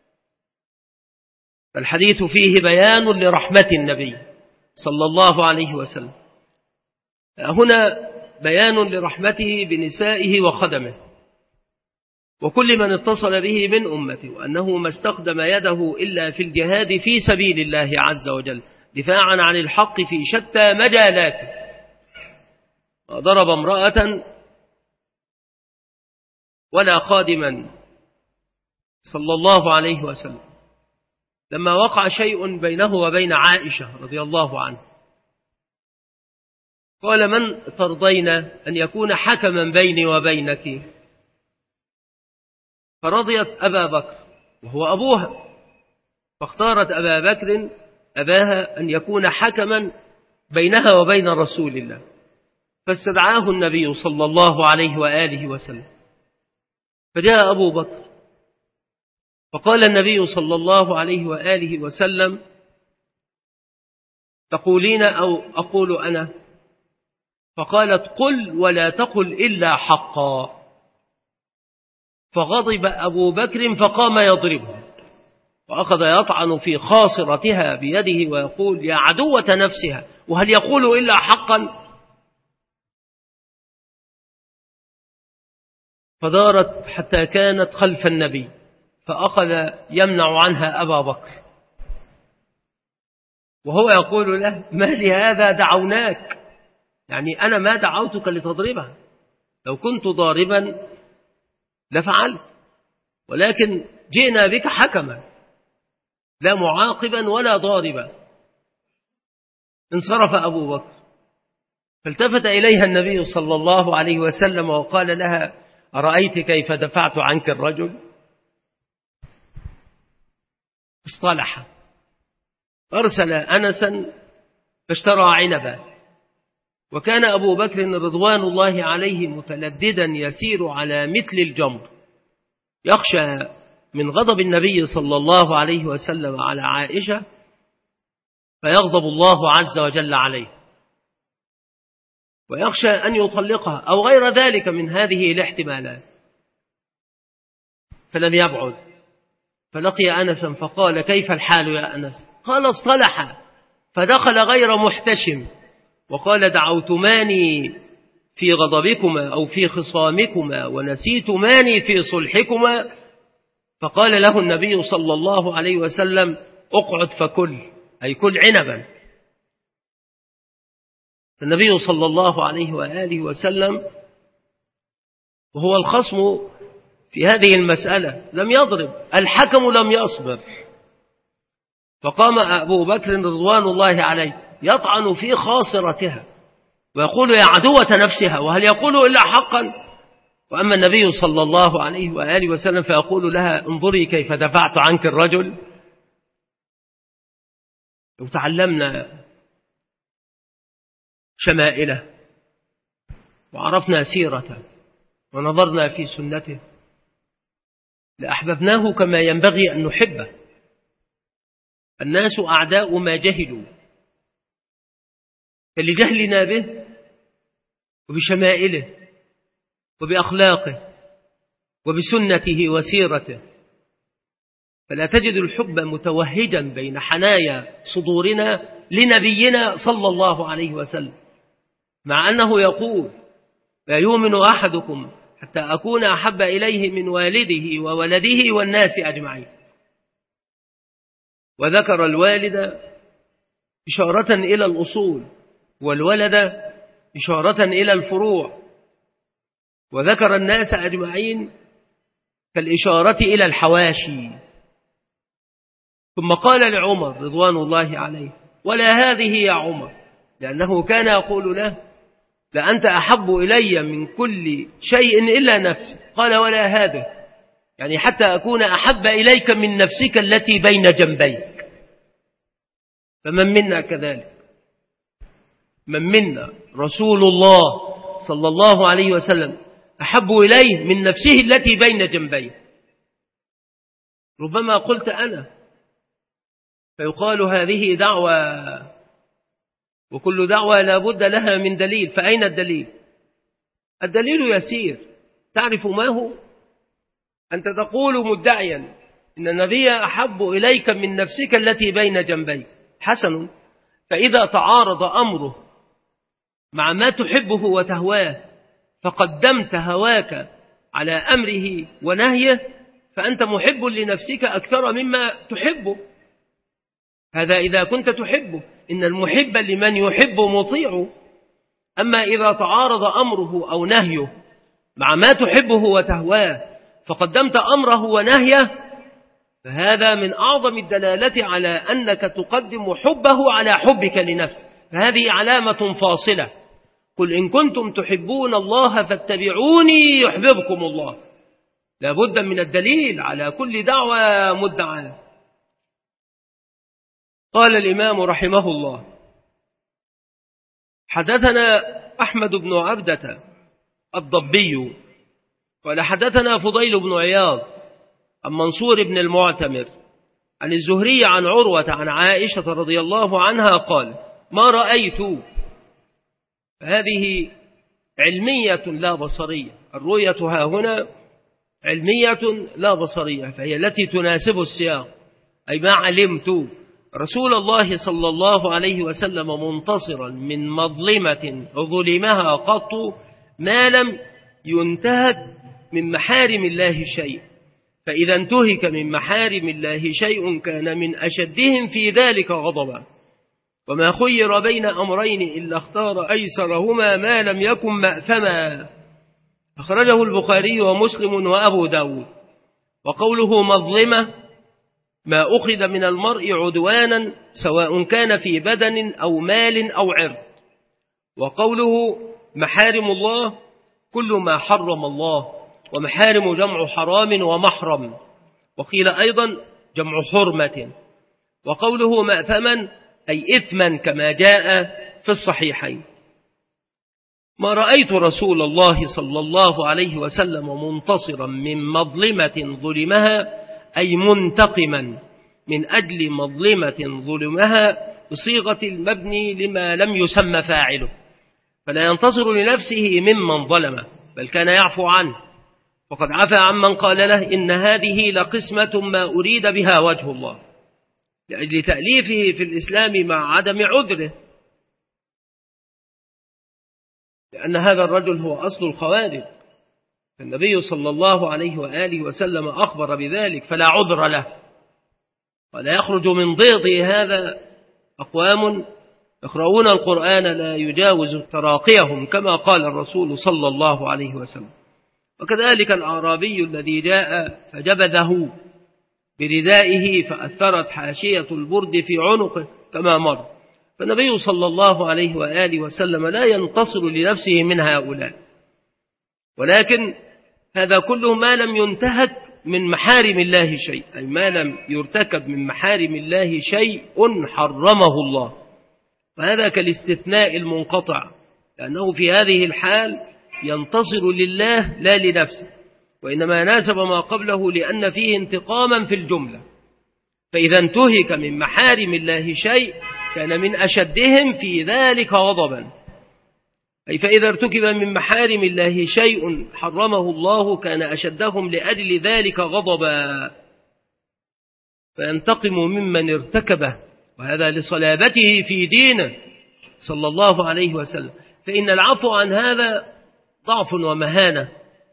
فالحديث فيه بيان لرحمة النبي صلى الله عليه وسلم. هنا بيان لرحمته بنسائه وخدمه وكل من اتصل به من أمته، وأنه ما استخدم يده إلا في الجهاد في سبيل الله عز وجل دفاعا عن الحق في شتى مجالاته. ضرب امرأة ولا خادما صلى الله عليه وسلم لما وقع شيء بينه وبين عائشة رضي الله عنه، قال: من ترضين أن يكون حكما بيني وبينك؟ فرضيت أبا بكر وهو أبوها، فاختارت أبا بكر أباها أن يكون حكما بينها وبين رسول الله، فاستدعاه النبي صلى الله عليه وآله وسلم. فجاء أبو بكر فقال النبي صلى الله عليه وآله وسلم: تقولين أو أقول أنا؟ فقالت: قل ولا تقل إلا حقا. فغضب أبو بكر فقام يضربه، وأخذ يطعن في خاصرتها بيده ويقول: يا عدوة نفسها، وهل يقول إلا حقا؟ فدارت حتى كانت خلف النبي، فأخذ يمنع عنها أبا بكر وهو يقول له: ما لهذا دعوناك؟ يعني أنا ما دعوتك لتضربها، لو كنت ضاربا لفعلت، ولكن جئنا بك حكما لا معاقبا ولا ضاربا. انصرف أبو بكر، فالتفت إليها النبي صلى الله عليه وسلم وقال لها: أرأيت كيف دفعت عنك الرجل؟ اصطلح، أرسل أنسا فاشترى عنبا، وكان أبو بكر رضوان الله عليه متلددا يسير على مثل الجمر، يخشى من غضب النبي صلى الله عليه وسلم على عائشة فيغضب الله عز وجل عليه، ويخشى أن يطلقها أو غير ذلك من هذه الاحتمالات. فلم يبعد، فلقي أنسا فقال: كيف الحال يا أنس؟ قال: اصطلح، فدخل غير محتشم وقال: دعوتماني في غضبكما أو في خصامكما ونسيتماني في صلحكما. فقال له النبي صلى الله عليه وسلم: اقعد فكل، أي كل عنبا. النبي صلى الله عليه وآله وسلم وهو الخصم في هذه المسألة لم يضرب، الحكم لم يصبر، فقام أبو بكر رضوان الله عليه يطعن في خاصرتها ويقول: يا عدوة نفسها، وهل يقول إلا حقا؟ وأما النبي صلى الله عليه وآله وسلم فيقول لها: انظري كيف دفعت عنك الرجل. لو تعلمنا شمائله وعرفنا سيرته ونظرنا في سنته لأحببناه كما ينبغي أن نحبه. الناس أعداء ما جهلوا، فلجهلنا به وبشمائله وبأخلاقه وبسنته وسيرته، فلا تجد الحب متوهجا بين حنايا صدورنا لنبينا صلى الله عليه وسلم، مع أنه يقول: لا يؤمن أحدكم حتى أكون أحب إليه من والده وولده والناس أجمعين. وذكر الوالد إشارة إلى الأصول، والولد إشارة إلى الفروع، وذكر الناس أجمعين كالإشارة إلى الحواشي. ثم قال لعمر رضوان الله عليه: ولا هذه يا عمر، لأنه كان يقول له: لأنت أحب إلي من كل شيء إلا نفسي. قال: ولا هذا، يعني حتى أكون أحب إليك من نفسك التي بين جنبيك. فمن منا كذلك؟ من منا رسول الله صلى الله عليه وسلم أحب إليه من نفسه التي بين جنبيه، ربما قلت أنا، فيقال هذه دعوة، وكل دعوة لا بد لها من دليل. فأين الدليل؟ الدليل يسير. تعرف ما هو؟ أنت تقول مدعيا إن النبي أحب إليك من نفسك التي بين جنبيك. حسن، فإذا تعارض أمره مع ما تحبه وتهواه فقدمت هواك على أمره ونهيه، فأنت محب لنفسك أكثر مما تحبه. هذا إذا كنت تحبه، إن المحب لمن يحب مطيع. أما إذا تعارض أمره أو نهيه مع ما تحبه وتهواه فقدمت أمره ونهيه، فهذا من أعظم الدلالة على أنك تقدم حبه على حبك لنفسك. فهذه علامة فاصلة. قل إن كنتم تحبون الله فاتبعوني يحببكم الله. لا بد من الدليل على كل دعوة مدعاة. قال الإمام رحمه الله: حدثنا أحمد بن عبدة الضبي قال حدثنا فضيل بن عياض عن منصور بن المعتمر عن الزهري عن عروة عن عائشة رضي الله عنها قال: ما رأيت. هذه علمية لا بصرية. الرؤية ها هنا علمية لا بصرية، فهي التي تناسب السياق. أي ما علمت رسول الله صلى الله عليه وسلم منتصرا من مظلمة ظلمها قط ما لم ينتهك من محارم الله شيء، فإذا انتهك من محارم الله شيء كان من أشدهم في ذلك غضبا، وما خير بين أمرين إلا اختار أيسرهما ما لم يكن مأثما. أخرجه البخاري ومسلم وأبو داود. وقوله مظلمة ما أخذ من المرء عدوانا سواء كان في بدن أو مال أو عرض. وقوله محارم الله كل ما حرم الله، ومحارم جمع حرام ومحرم، وقيل أيضا جمع حرمة. وقوله مأثما أي إثما كما جاء في الصحيحين. ما رأيت رسول الله صلى الله عليه وسلم منتصرا من مظلمة ظلمها أي منتقما من أجل مظلمة ظلمها بصيغة المبني لما لم يسمى فاعله، فلا ينتصر لنفسه ممن ظلمه بل كان يعفو عنه، وقد عفى عمن قال له إن هذه لقسمة ما أريد بها وجه الله، لأجل تأليفه في الإسلام مع عدم عذره، لأن هذا الرجل هو أصل الخوارج. فالنبي صلى الله عليه وآله وسلم أخبر بذلك فلا عذر له، ولا يخرج من ضيض هذا أقوام يقرؤون القرآن لا يجاوز تراقيهم كما قال الرسول صلى الله عليه وسلم. وكذلك الأعرابي الذي جاء فجبذه بردائه فأثرت حاشية البرد في عنقه كما مر. فالنبي صلى الله عليه وآله وسلم لا ينتصر لنفسه من هؤلاء، ولكن هذا كله ما لم ينتهك من محارم الله شيء، أي ما لم يرتكب من محارم الله شيء حرمه الله، وهذا كالاستثناء المنقطع، لأنه في هذه الحال ينتصر لله لا لنفسه، وإنما ناسب ما قبله لأن فيه انتقاما في الجملة. فإذا انتهك من محارم الله شيء كان من أشدهم في ذلك غضبا، أي فإذا ارتكب من محارم الله شيء حرمه الله كان أشدهم لأجل ذلك غضبا، فينتقم ممن ارتكبه، وهذا لصلابته في دينه صلى الله عليه وسلم. فإن العفو عن هذا ضعف ومهانة،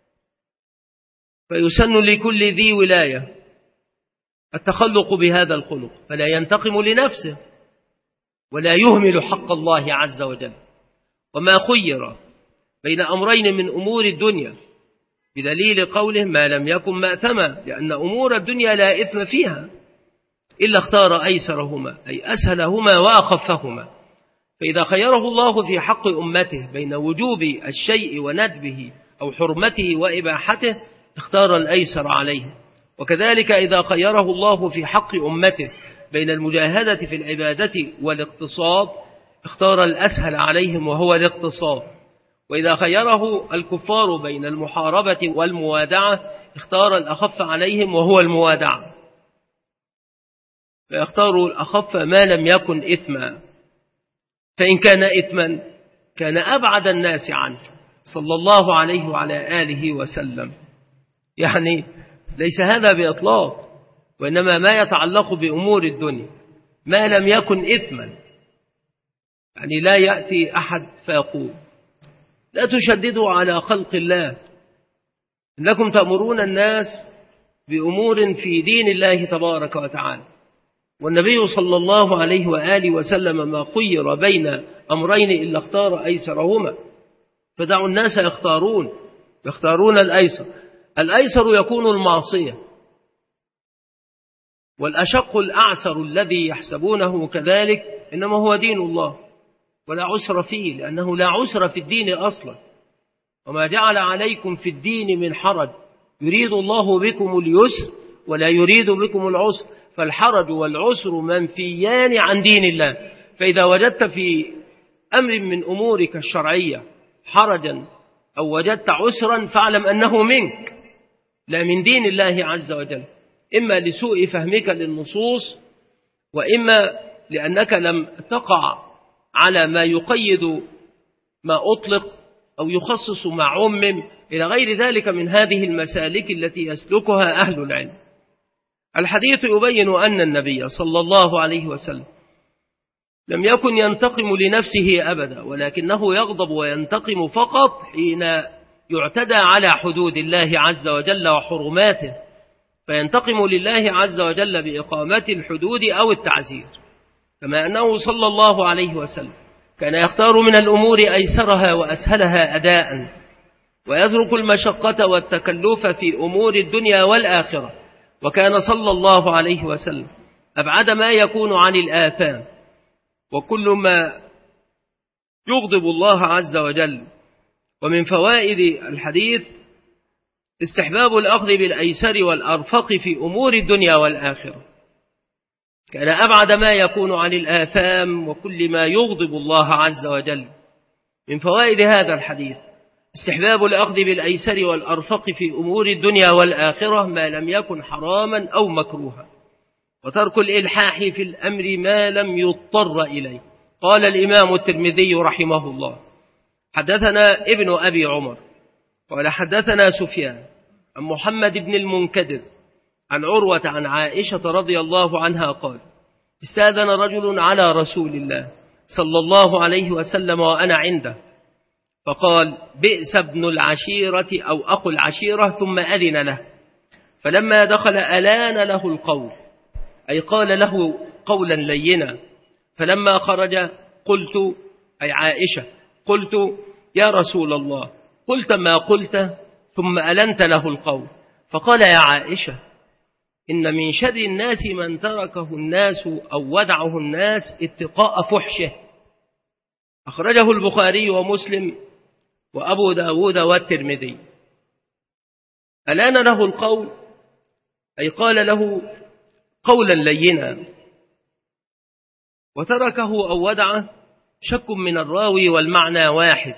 فيسن لكل ذي ولاية التخلق بهذا الخلق، فلا ينتقم لنفسه ولا يهمل حق الله عز وجل. وما خير بين أمرين من أمور الدنيا بدليل قوله ما لم يكن مأثما، لأن أمور الدنيا لا إثم فيها إلا اختار أيسرهما أي أسهلهما وأخفهما. فإذا خيره الله في حق أمته بين وجوب الشيء وندبه أو حرمته وإباحته اختار الأيسر عليه، وكذلك إذا خيره الله في حق أمته بين المجاهدة في العبادة والاقتصاد اختار الأسهل عليهم وهو الاقتصاد، وإذا خيره الكفار بين المحاربة والموادعة اختار الأخف عليهم وهو الموادعة. فيختار الأخف ما لم يكن إثما، فإن كان إثما كان أبعد الناس عنه صلى الله عليه وعلى آله وسلم. يعني ليس هذا بإطلاق، وإنما ما يتعلق بأمور الدنيا ما لم يكن إثما. يعني لا يأتي أحد فيقول لا تشددوا على خلق الله، إنكم تأمرون الناس بأمور في دين الله تبارك وتعالى، والنبي صلى الله عليه وآله وسلم ما خير بين أمرين إلا اختار أيسرهما، فدعوا الناس يختارون الأيسر. الأيسر يكون المعصية، والأشق الأعسر الذي يحسبونه كذلك إنما هو دين الله، ولا عسر فيه، لأنه لا عسر في الدين أصلا، وما جعل عليكم في الدين من حرج، يريد الله بكم اليسر ولا يريد بكم العسر، فالحرج والعسر منفيان عن دين الله. فإذا وجدت في أمر من أمورك الشرعية حرجا أو وجدت عسرا فاعلم أنه منك لا من دين الله عز وجل، إما لسوء فهمك للنصوص، وإما لأنك لم تقع على ما يقيد ما أطلق أو يخصص ما عمم إلى غير ذلك من هذه المسالك التي يسلكها أهل العلم. الحديث يبين أن النبي صلى الله عليه وسلم لم يكن ينتقم لنفسه أبدا، ولكنه يغضب وينتقم فقط حين يعتدى على حدود الله عز وجل وحرماته، فينتقم لله عز وجل بإقامة الحدود أو التعزير، كما أنه صلى الله عليه وسلم كان يختار من الأمور أيسرها وأسهلها أداء، ويترك المشقة والتكلف في أمور الدنيا والآخرة، وكان صلى الله عليه وسلم أبعد ما يكون عن الآثام وكل ما يغضب الله عز وجل. ومن فوائد الحديث استحباب الأخذ بالأيسر والأرفق في أمور الدنيا والآخرة، كان أبعد ما يكون عن الآثام وكل ما يغضب الله عز وجل. من فوائد هذا الحديث استحباب الأخذ بالأيسر والأرفق في أمور الدنيا والآخرة ما لم يكن حراما أو مكروها، وترك الإلحاح في الأمر ما لم يضطر إليه. قال الإمام الترمذي رحمه الله حدثنا ابن أبي عمر قال حدثنا سفيان عن محمد بن المنكدر عن عروة عن عائشة رضي الله عنها قال استأذن رجل على رسول الله صلى الله عليه وسلم وأنا عنده، فقال بئس ابن العشيرة أو أخو العشيرة، ثم أذن له، فلما دخل ألان له القول، أي قال له قولا لينا، فلما خرج قلت، أي عائشة، قلت يا رسول الله قلت ما قلت ثم ألنت له القول، فقال يا عائشة إن من شر الناس من تركه الناس أو ودعه الناس اتقاء فحشه، أخرجه البخاري ومسلم وأبو داود والترمذي. ألان له القول أي قال له قولا لينا، وتركه أو ودعه شك من الراوي والمعنى واحد،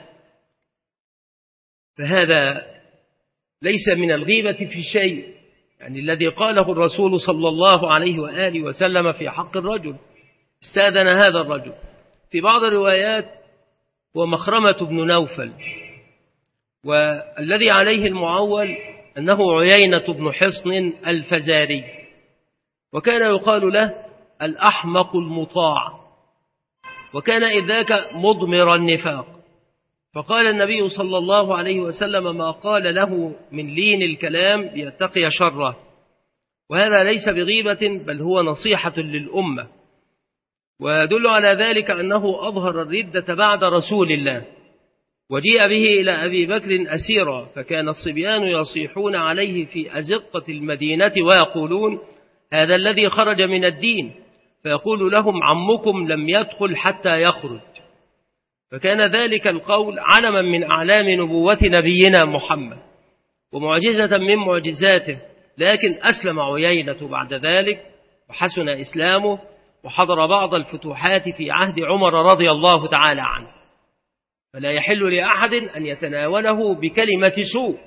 فهذا ليس من الغيبة في شيء، يعني الذي قاله الرسول صلى الله عليه وآله وسلم في حق الرجل. استأذن هذا الرجل، في بعض الروايات هو مخرمة بن نوفل، والذي عليه المعول أنه عيينة بن حصن الفزاري، وكان يقال له الأحمق المطاع، وكان إذ ذاك مضمر النفاق، فقال النبي صلى الله عليه وسلم ما قال له من لين الكلام ليتقي شره، وهذا ليس بغيبة بل هو نصيحة للأمة، ويدل على ذلك أنه أظهر الردة بعد رسول الله، وجيء به إلى أبي بكر أسيرا، فكان الصبيان يصيحون عليه في أزقة المدينة ويقولون هذا الذي خرج من الدين، فيقول لهم عمكم لم يدخل حتى يخرج، فكان ذلك القول علما من أعلام نبوة نبينا محمد ومعجزة من معجزاته، لكن أسلم عيينة بعد ذلك وحسن إسلامه، وحضر بعض الفتوحات في عهد عمر رضي الله تعالى عنه، فلا يحل لأحد أن يتناوله بكلمة سوء،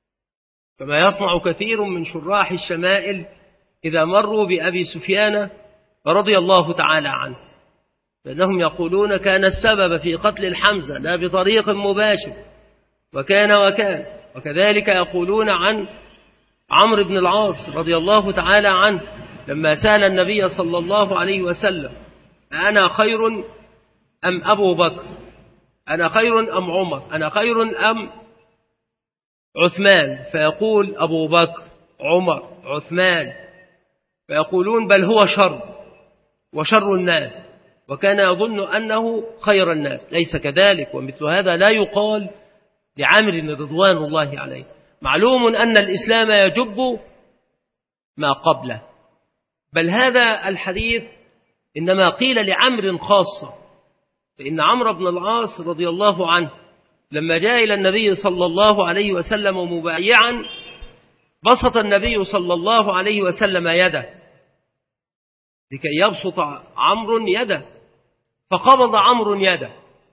كما يصنع كثير من شراح الشمائل إذا مروا بأبي سفيان رضي الله تعالى عنه، فإنهم يقولون كان السبب في قتل الحمزة لا بطريق مباشر وكان. وكذلك يقولون عن عمرو بن العاص رضي الله تعالى عنه لما سأل النبي صلى الله عليه وسلم: أنا خير أم أبو بكر؟ أنا خير أم عمر؟ أنا خير أم عثمان؟ فيقول أبو بكر، عمر، عثمان، فيقولون بل هو شر وشر الناس، وكان يظن أنه خير الناس. ليس كذلك، ومثل هذا لا يقال لعامر رضوان الله عليه. معلوم أن الإسلام يجب ما قبله، بل هذا الحديث إنما قيل لعمر خاصة، فإن عمرو بن العاص رضي الله عنه لما جاء إلى النبي صلى الله عليه وسلم مبايعا، بسط النبي صلى الله عليه وسلم يده لكي يبسط عمرو يده، فقبض عمرو يده،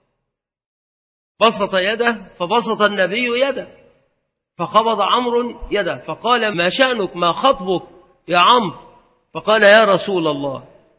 بسط يده فبسط النبي يده، فقبض عمرو يده، فقال: ما شأنك؟ ما خطبك يا عمرو؟ فقال: يا رسول الله.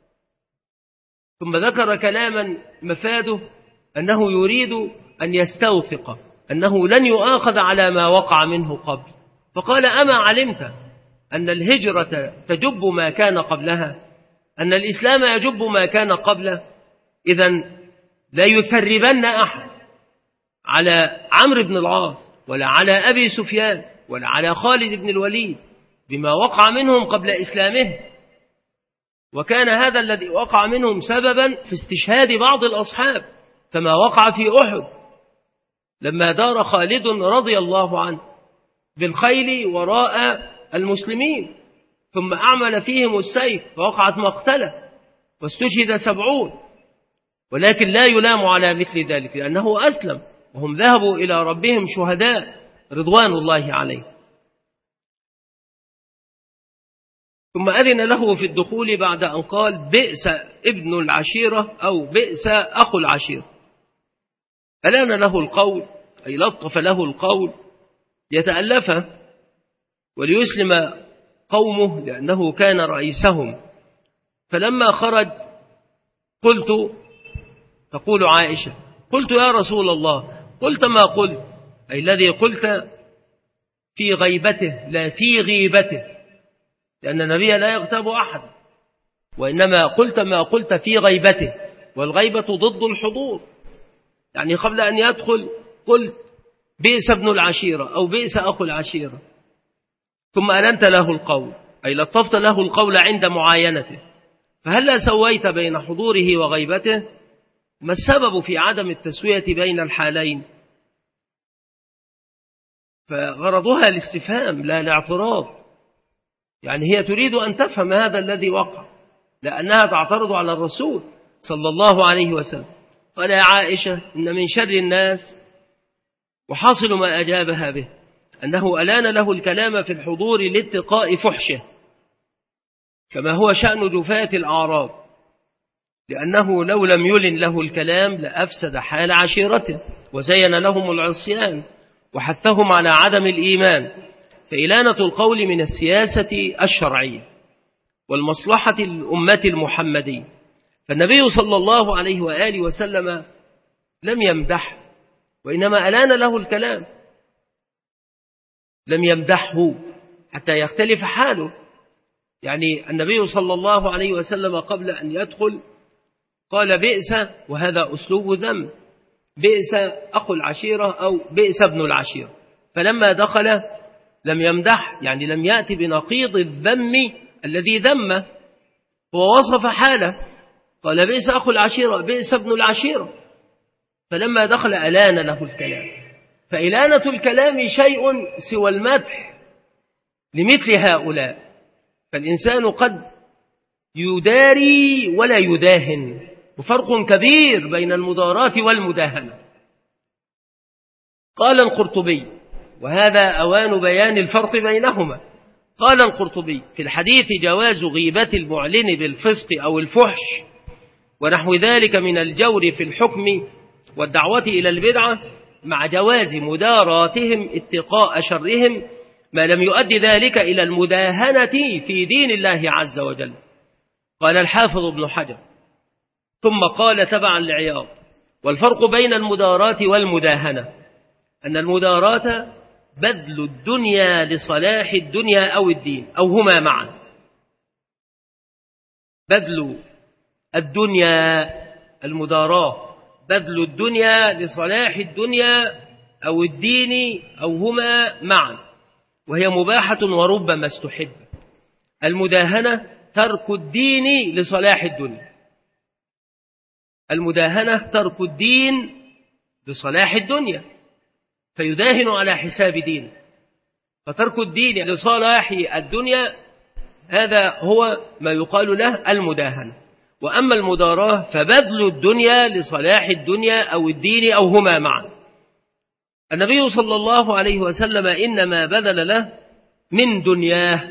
ثم ذكر كلاما مفاده أنه يريد أن يستوثق أنه لن يؤاخذ على ما وقع منه قبل. فقال: أما علمت أن الهجرة تجب ما كان قبلها، أن الإسلام يجب ما كان قبله؟ إذن لا يثربن أحد على عمرو بن العاص ولا على أبي سفيان ولا على خالد بن الوليد بما وقع منهم قبل إسلامه. وكان هذا الذي وقع منهم سببا في استشهاد بعض الأصحاب، كما وقع في أحد لما دار خالد رضي الله عنه بالخيل وراء المسلمين، ثم أعمل فيهم السيف فوقعت مقتلة واستشهد 70، ولكن لا يلام على مثل ذلك لأنه أسلم وهم ذهبوا إلى ربهم شهداء رضوان الله عليه. ثم أذن له في الدخول بعد أن قال: بئس ابن العشيرة أو بئس أخو العشيرة. ألان له القول، أي لطف له القول يتألفه وليسلم قومه لأنه كان رئيسهم. فلما خرج قلت، تقول عائشة: قلت يا رسول الله، قلت ما قلت، أي الذي قلت في غيبته لا في غيبته، لأن النبي لا يغتاب أحد، وإنما قلت ما قلت في غيبته، والغيبة ضد الحضور. يعني قبل أن يدخل قلت: بئس ابن العشيرة أو بئس أخو العشيرة. ثم ألنت له القول، أي لطفت له القول عند معاينته. فهلا سويت بين حضوره وغيبته؟ ما السبب في عدم التسوية بين الحالين؟ فغرضها الاستفهام لا الاعتراض، يعني هي تريد أن تفهم هذا الذي وقع، لأنها تعترض على الرسول صلى الله عليه وسلم. قال: يا عائشة، إن من شر الناس، وحاصل ما أجابها به أنه ألان له الكلام في الحضور لاتقاء فحشه، كما هو شأن جفاة الأعراب، لأنه لو لم يلن له الكلام لأفسد حال عشيرته وزين لهم العصيان وحثهم على عدم الإيمان. فإلانة القول من السياسة الشرعية والمصلحة الأمة المحمدية. فالنبي صلى الله عليه وآله وسلم لم يمدح، وإنما ألان له الكلام، لم يمدحه حتى يختلف حاله. يعني النبي صلى الله عليه وسلم قبل أن يدخل قال: بئس، وهذا أسلوب ذم، بئس أخو العشيرة أو بئس ابن العشيرة. فلما دخل لم يمدح، يعني لم يأتي بنقيض الذم الذي ذمه، هو وصف حاله، قال: بئس أخو العشيرة، بئس ابن العشيرة. فلما دخل ألان له الكلام. فإلانة الكلام شيء سوى المدح لمثل هؤلاء. فالإنسان قد يداري ولا يداهن، وفرق كبير بين المداراة والمداهنة. قال القرطبي، وهذا أوان بيان الفرق بينهما، قال القرطبي: في الحديث جواز غيبة المعلن بالفسق أو الفحش ونحو ذلك من الجور في الحكم والدعوة إلى البدعة، مع جواز مداراتهم اتقاء شرهم ما لم يؤدي ذلك إلى المداهنة في دين الله عز وجل. قال الحافظ ابن حجر. ثم قال تبعا لعياض: والفرق بين المداراة والمداهنة أن المداراة بذل الدنيا لصلاح الدنيا أو الدين أو هما معا. بذل الدنيا، المداراة بذل الدنيا لصلاح الدنيا أو الدين أو هما معا، وهي مباحة وربما استحب. المداهنة ترك الدين لصلاح الدنيا، المداهنة ترك الدين لصلاح الدنيا، فيداهن على حساب دينه. فترك الدين لصلاح الدنيا هذا هو ما يقال له المداهنة. وأما المداراة فبذل الدنيا لصلاح الدنيا أو الدين أو هما معا. النبي صلى الله عليه وسلم إنما بذل له من دنياه،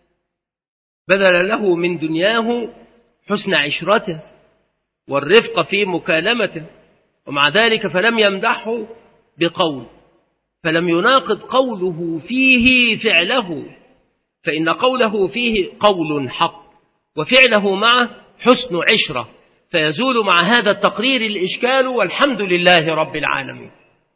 بذل له من دنياه حسن عشرته والرفق في مكالمته، ومع ذلك فلم يمدحه بقول، فلم يناقض قوله فيه فعله، فإن قوله فيه قول حق وفعله معه حسن عشرة، فيزول مع هذا التقرير الإشكال والحمد لله رب العالمين.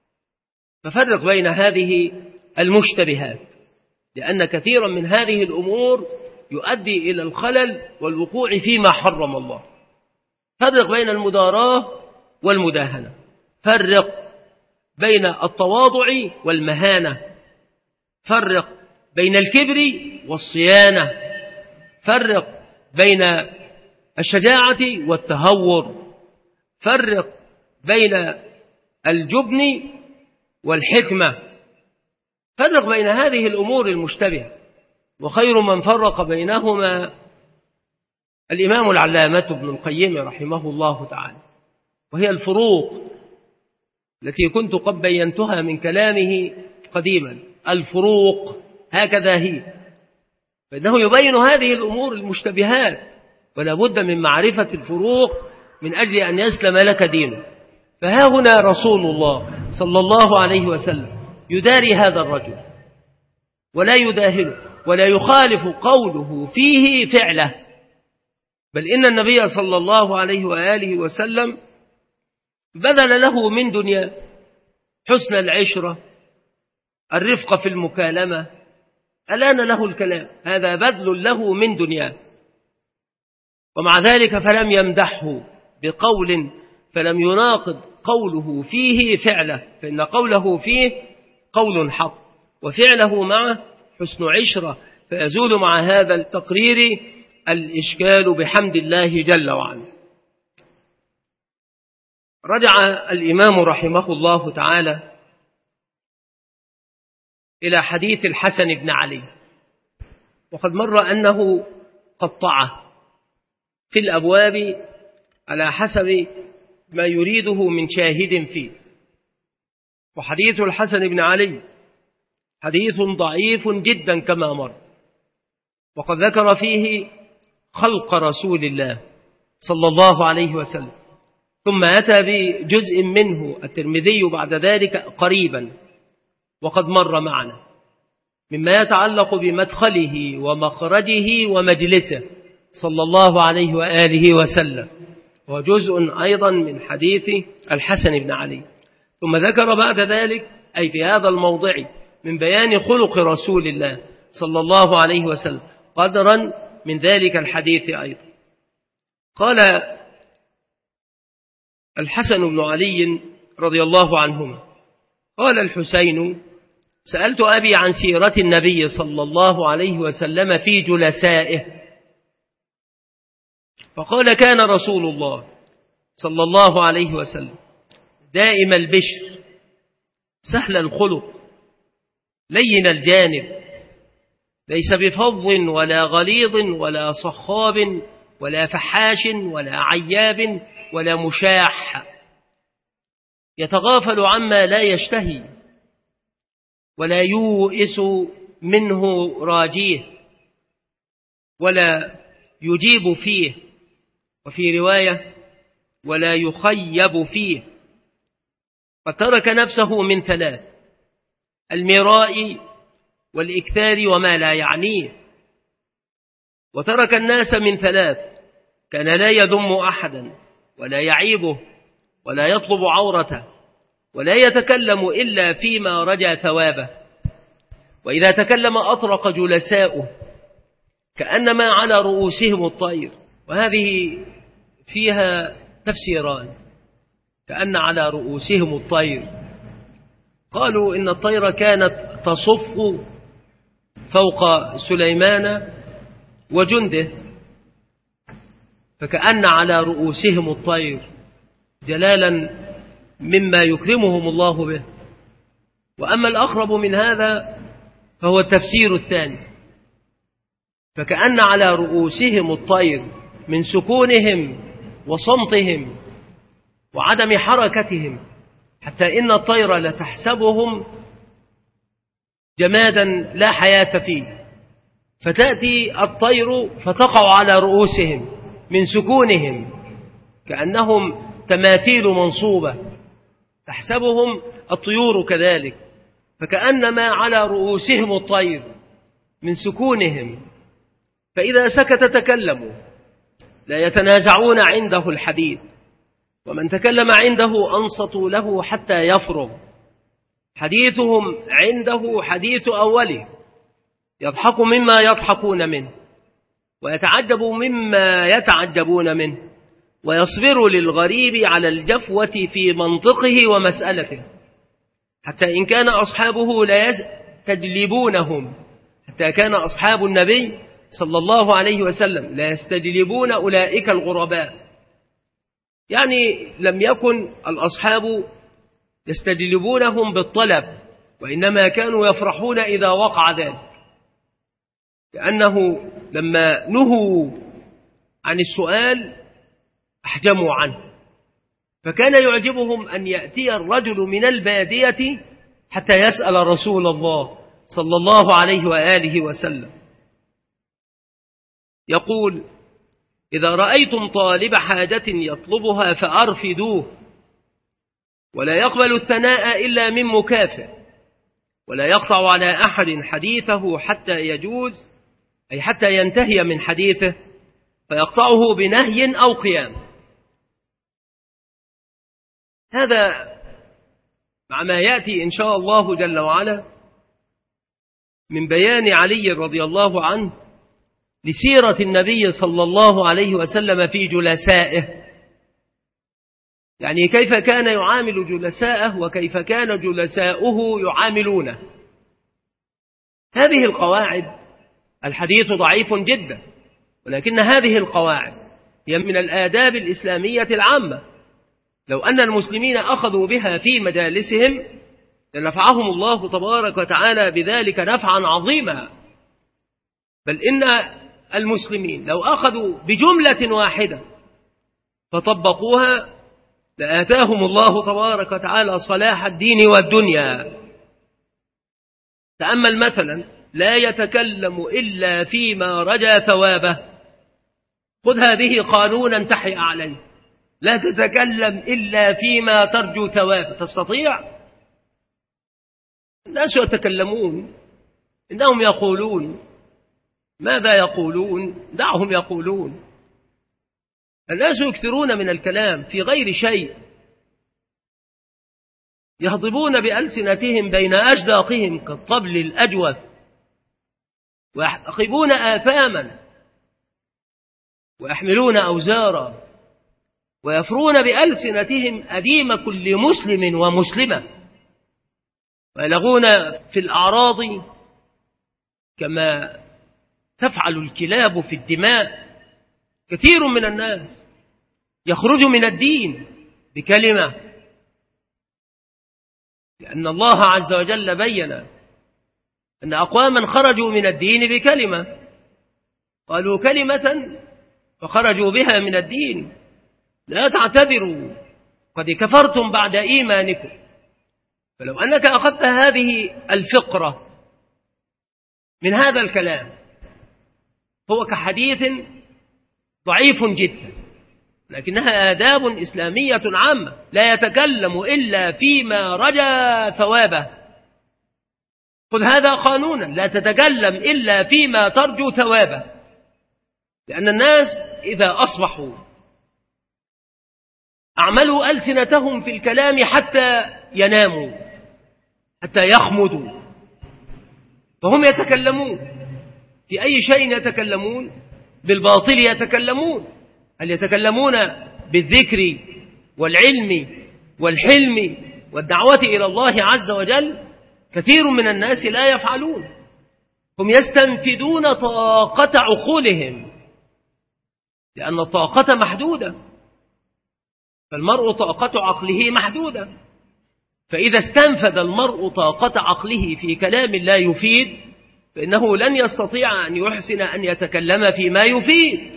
ففرق بين هذه المشتبهات، لأن كثيرا من هذه الأمور يؤدي إلى الخلل والوقوع فيما حرم الله. فرق بين المداراة والمداهنة، فرق بين التواضع والمهانة، فرق بين الكبر والصيانة، فرق بين الشجاعة والتهور، فرق بين الجبن والحكمة، فرق بين هذه الأمور المشتبهة. وخير من فرق بينهما الإمام العلامة ابن القيم رحمه الله تعالى، وهي الفروق التي كنت قد بينتها من كلامه قديما. الفروق هكذا هي، فإنه يبين هذه الأمور المشتبهات، ولا بد من معرفة الفروق من أجل أن يسلم لك دينه. فها هنا رسول الله صلى الله عليه وسلم يداري هذا الرجل ولا يداهنه ولا يخالف قوله فيه فعله، بل إن النبي صلى الله عليه وآله وسلم بذل له من دنيا حسن العشرة، الرفق في المكالمة، ألان له الكلام، هذا بذل له من دنيا. ومع ذلك فلم يمدحه بقول، فلم يناقض قوله فيه فعله، فإن قوله فيه قول حق وفعله معه حسن عشرة، فيزول مع هذا التقرير الإشكال بحمد الله جل وعلا. رجع الإمام رحمه الله تعالى إلى حديث الحسن بن علي، وقد مر أنه قطعه في الأبواب على حسب ما يريده من شاهد فيه. وحديث الحسن بن علي حديث ضعيف جدا كما مر، وقد ذكر فيه خلق رسول الله صلى الله عليه وسلم، ثم أتى بجزء منه الترمذي بعد ذلك قريبا، وقد مر معنا مما يتعلق بمدخله ومخرجه ومجلسه صلى الله عليه وآله وسلم، وجزء أيضا من حديث الحسن بن علي. ثم ذكر بعد ذلك أي في هذا الموضع من بيان خلق رسول الله صلى الله عليه وسلم قدرا من ذلك الحديث أيضا. قال الحسن بن علي رضي الله عنهما: قال الحسين: سألت أبي عن سيرة النبي صلى الله عليه وسلم في جلسائه، فقال: كان رسول الله صلى الله عليه وسلم دائم البشر سهل الخلق لين الجانب، ليس بفظ ولا غليظ ولا صخاب ولا فحاش ولا عياب ولا مشاح، يتغافل عما لا يشتهي ولا يوئس منه راجيه ولا يجيب فيه، وفي رواية ولا يخيب فيه. قد ترك نفسه من ثلاث: المراء والإكثار وما لا يعنيه، وترك الناس من ثلاث: كان لا يذم أحدا ولا يعيبه ولا يطلب عورته ولا يتكلم إلا فيما رجى ثوابه، وإذا تكلم أطرق جلساؤه كأنما على رؤوسهم الطير. وهذه فيها تفسيران، كأن على رؤوسهم الطير. قالوا إن الطير كانت تصف فوق سليمان وجنده، فكأن على رؤوسهم الطير جلالا مما يكرمهم الله به. وأما الأقرب من هذا فهو التفسير الثاني، فكأن على رؤوسهم الطير من سكونهم وصمتهم وعدم حركتهم، حتى إن الطير لتحسبهم جمادا لا حياة فيه، فتأتي الطير فتقع على رؤوسهم من سكونهم كأنهم تماثيل منصوبة، تحسبهم الطيور كذلك، فكأنما على رؤوسهم الطير من سكونهم، فإذا سكت تكلموا لا يتنازعون عنده الحديث، ومن تكلم عنده أنصتوا له حتى يفرغ. حديثهم عنده حديث أوله، يضحك مما يضحكون منه ويتعجب مما يتعجبون منه، ويصبر للغريب على الجفوة في منطقه ومسألته، حتى إن كان أصحابه لا يستجلبونهم، حتى كان أصحاب النبي صلى الله عليه وسلم لا يستجلبون أولئك الغرباء، يعني لم يكن الأصحاب يستجلبونهم بالطلب، وإنما كانوا يفرحون إذا وقع ذلك، لأنه لما نهوا عن السؤال أحجموا عنه، فكان يعجبهم أن يأتي الرجل من البادية حتى يسأل رسول الله صلى الله عليه وآله وسلم. يقول: إذا رأيتم طالب حاجة يطلبها فأرفدوه، ولا يقبل الثناء إلا من مكافئ، ولا يقطع على أحد حديثه حتى يجوز، أي حتى ينتهي من حديثه، فيقطعه بنهي أو قيام. هذا مع ما يأتي إن شاء الله جل وعلا من بيان علي رضي الله عنه لسيرة النبي صلى الله عليه وسلم في جلسائه، يعني كيف كان يعامل جلسائه وكيف كان جلساؤه يعاملونه. هذه القواعد، الحديث ضعيف جدا، ولكن هذه القواعد هي من الآداب الإسلامية العامة، لو أن المسلمين أخذوا بها في مجالسهم لنفعهم الله تبارك وتعالى بذلك نفعا عظيما. بل إن المسلمين لو أخذوا بجملة واحدة فطبقوها لآتاهم الله تبارك وتعالى صلاح الدين والدنيا. تأمل مثلا: لا يتكلم إلا فيما رجى ثوابه، خذ هذه قانونا تحيا عليه، لا تتكلم إلا فيما ترجو ثوابه. تستطيع؟ الناس يتكلمون، إنهم يقولون. ماذا يقولون؟ دعهم يقولون. الناس يكثرون من الكلام في غير شيء، يهضبون بألسنتهم بين أجداقهم كالطبل الأجوف، ويحتقبون آثاما ويحملون أوزارا، ويفرون بألسنتهم أديم كل مسلم ومسلمة، ويلغون في الأعراض كما تفعل الكلاب في الدماء. كثير من الناس يخرج من الدين بكلمة، لأن الله عز وجل بين أن أقواما خرجوا من الدين بكلمة، قالوا كلمة فخرجوا بها من الدين، لا تعتذروا قد كفرتم بعد إيمانكم. فلو أنك أخذت هذه الفقرة من هذا الكلام هو كحديث ضعيف جدا، لكنها آداب إسلامية عامة. لا يتكلم إلا فيما رجى ثوابه، خذ هذا قانونا: لا تتكلم إلا فيما ترجو ثوابه. لأن الناس إذا أصبحوا أعملوا ألسنتهم في الكلام حتى يناموا، حتى يخمدوا، فهم يتكلمون في أي شيء يتكلمون، بالباطل يتكلمون. هل يتكلمون بالذكر والعلم والحلم والدعوة إلى الله عز وجل؟ كثير من الناس لا يفعلون. هم يستنفدون طاقة عقولهم، لأن الطاقة محدودة، فالمرء طاقة عقله محدودة. فإذا استنفد المرء طاقة عقله في كلام لا يفيد فإنه لن يستطيع أن يحسن أن يتكلم فيما يفيد.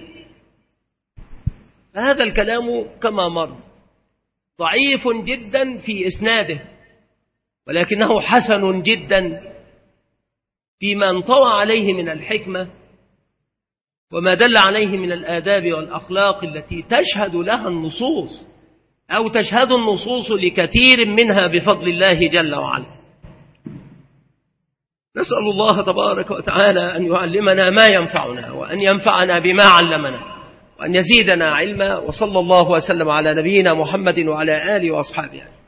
هذا الكلام كما مر ضعيف جدا في إسناده، ولكنه حسن جدا فيما انطوى عليه من الحكمة وما دل عليه من الآداب والأخلاق التي تشهد لها النصوص، أو تشهد النصوص لكثير منها بفضل الله جل وعلا. نسأل الله تبارك وتعالى أن يعلمنا ما ينفعنا، وأن ينفعنا بما علمنا، وأن يزيدنا علما. وصلى الله وسلم على نبينا محمد وعلى آله وأصحابه.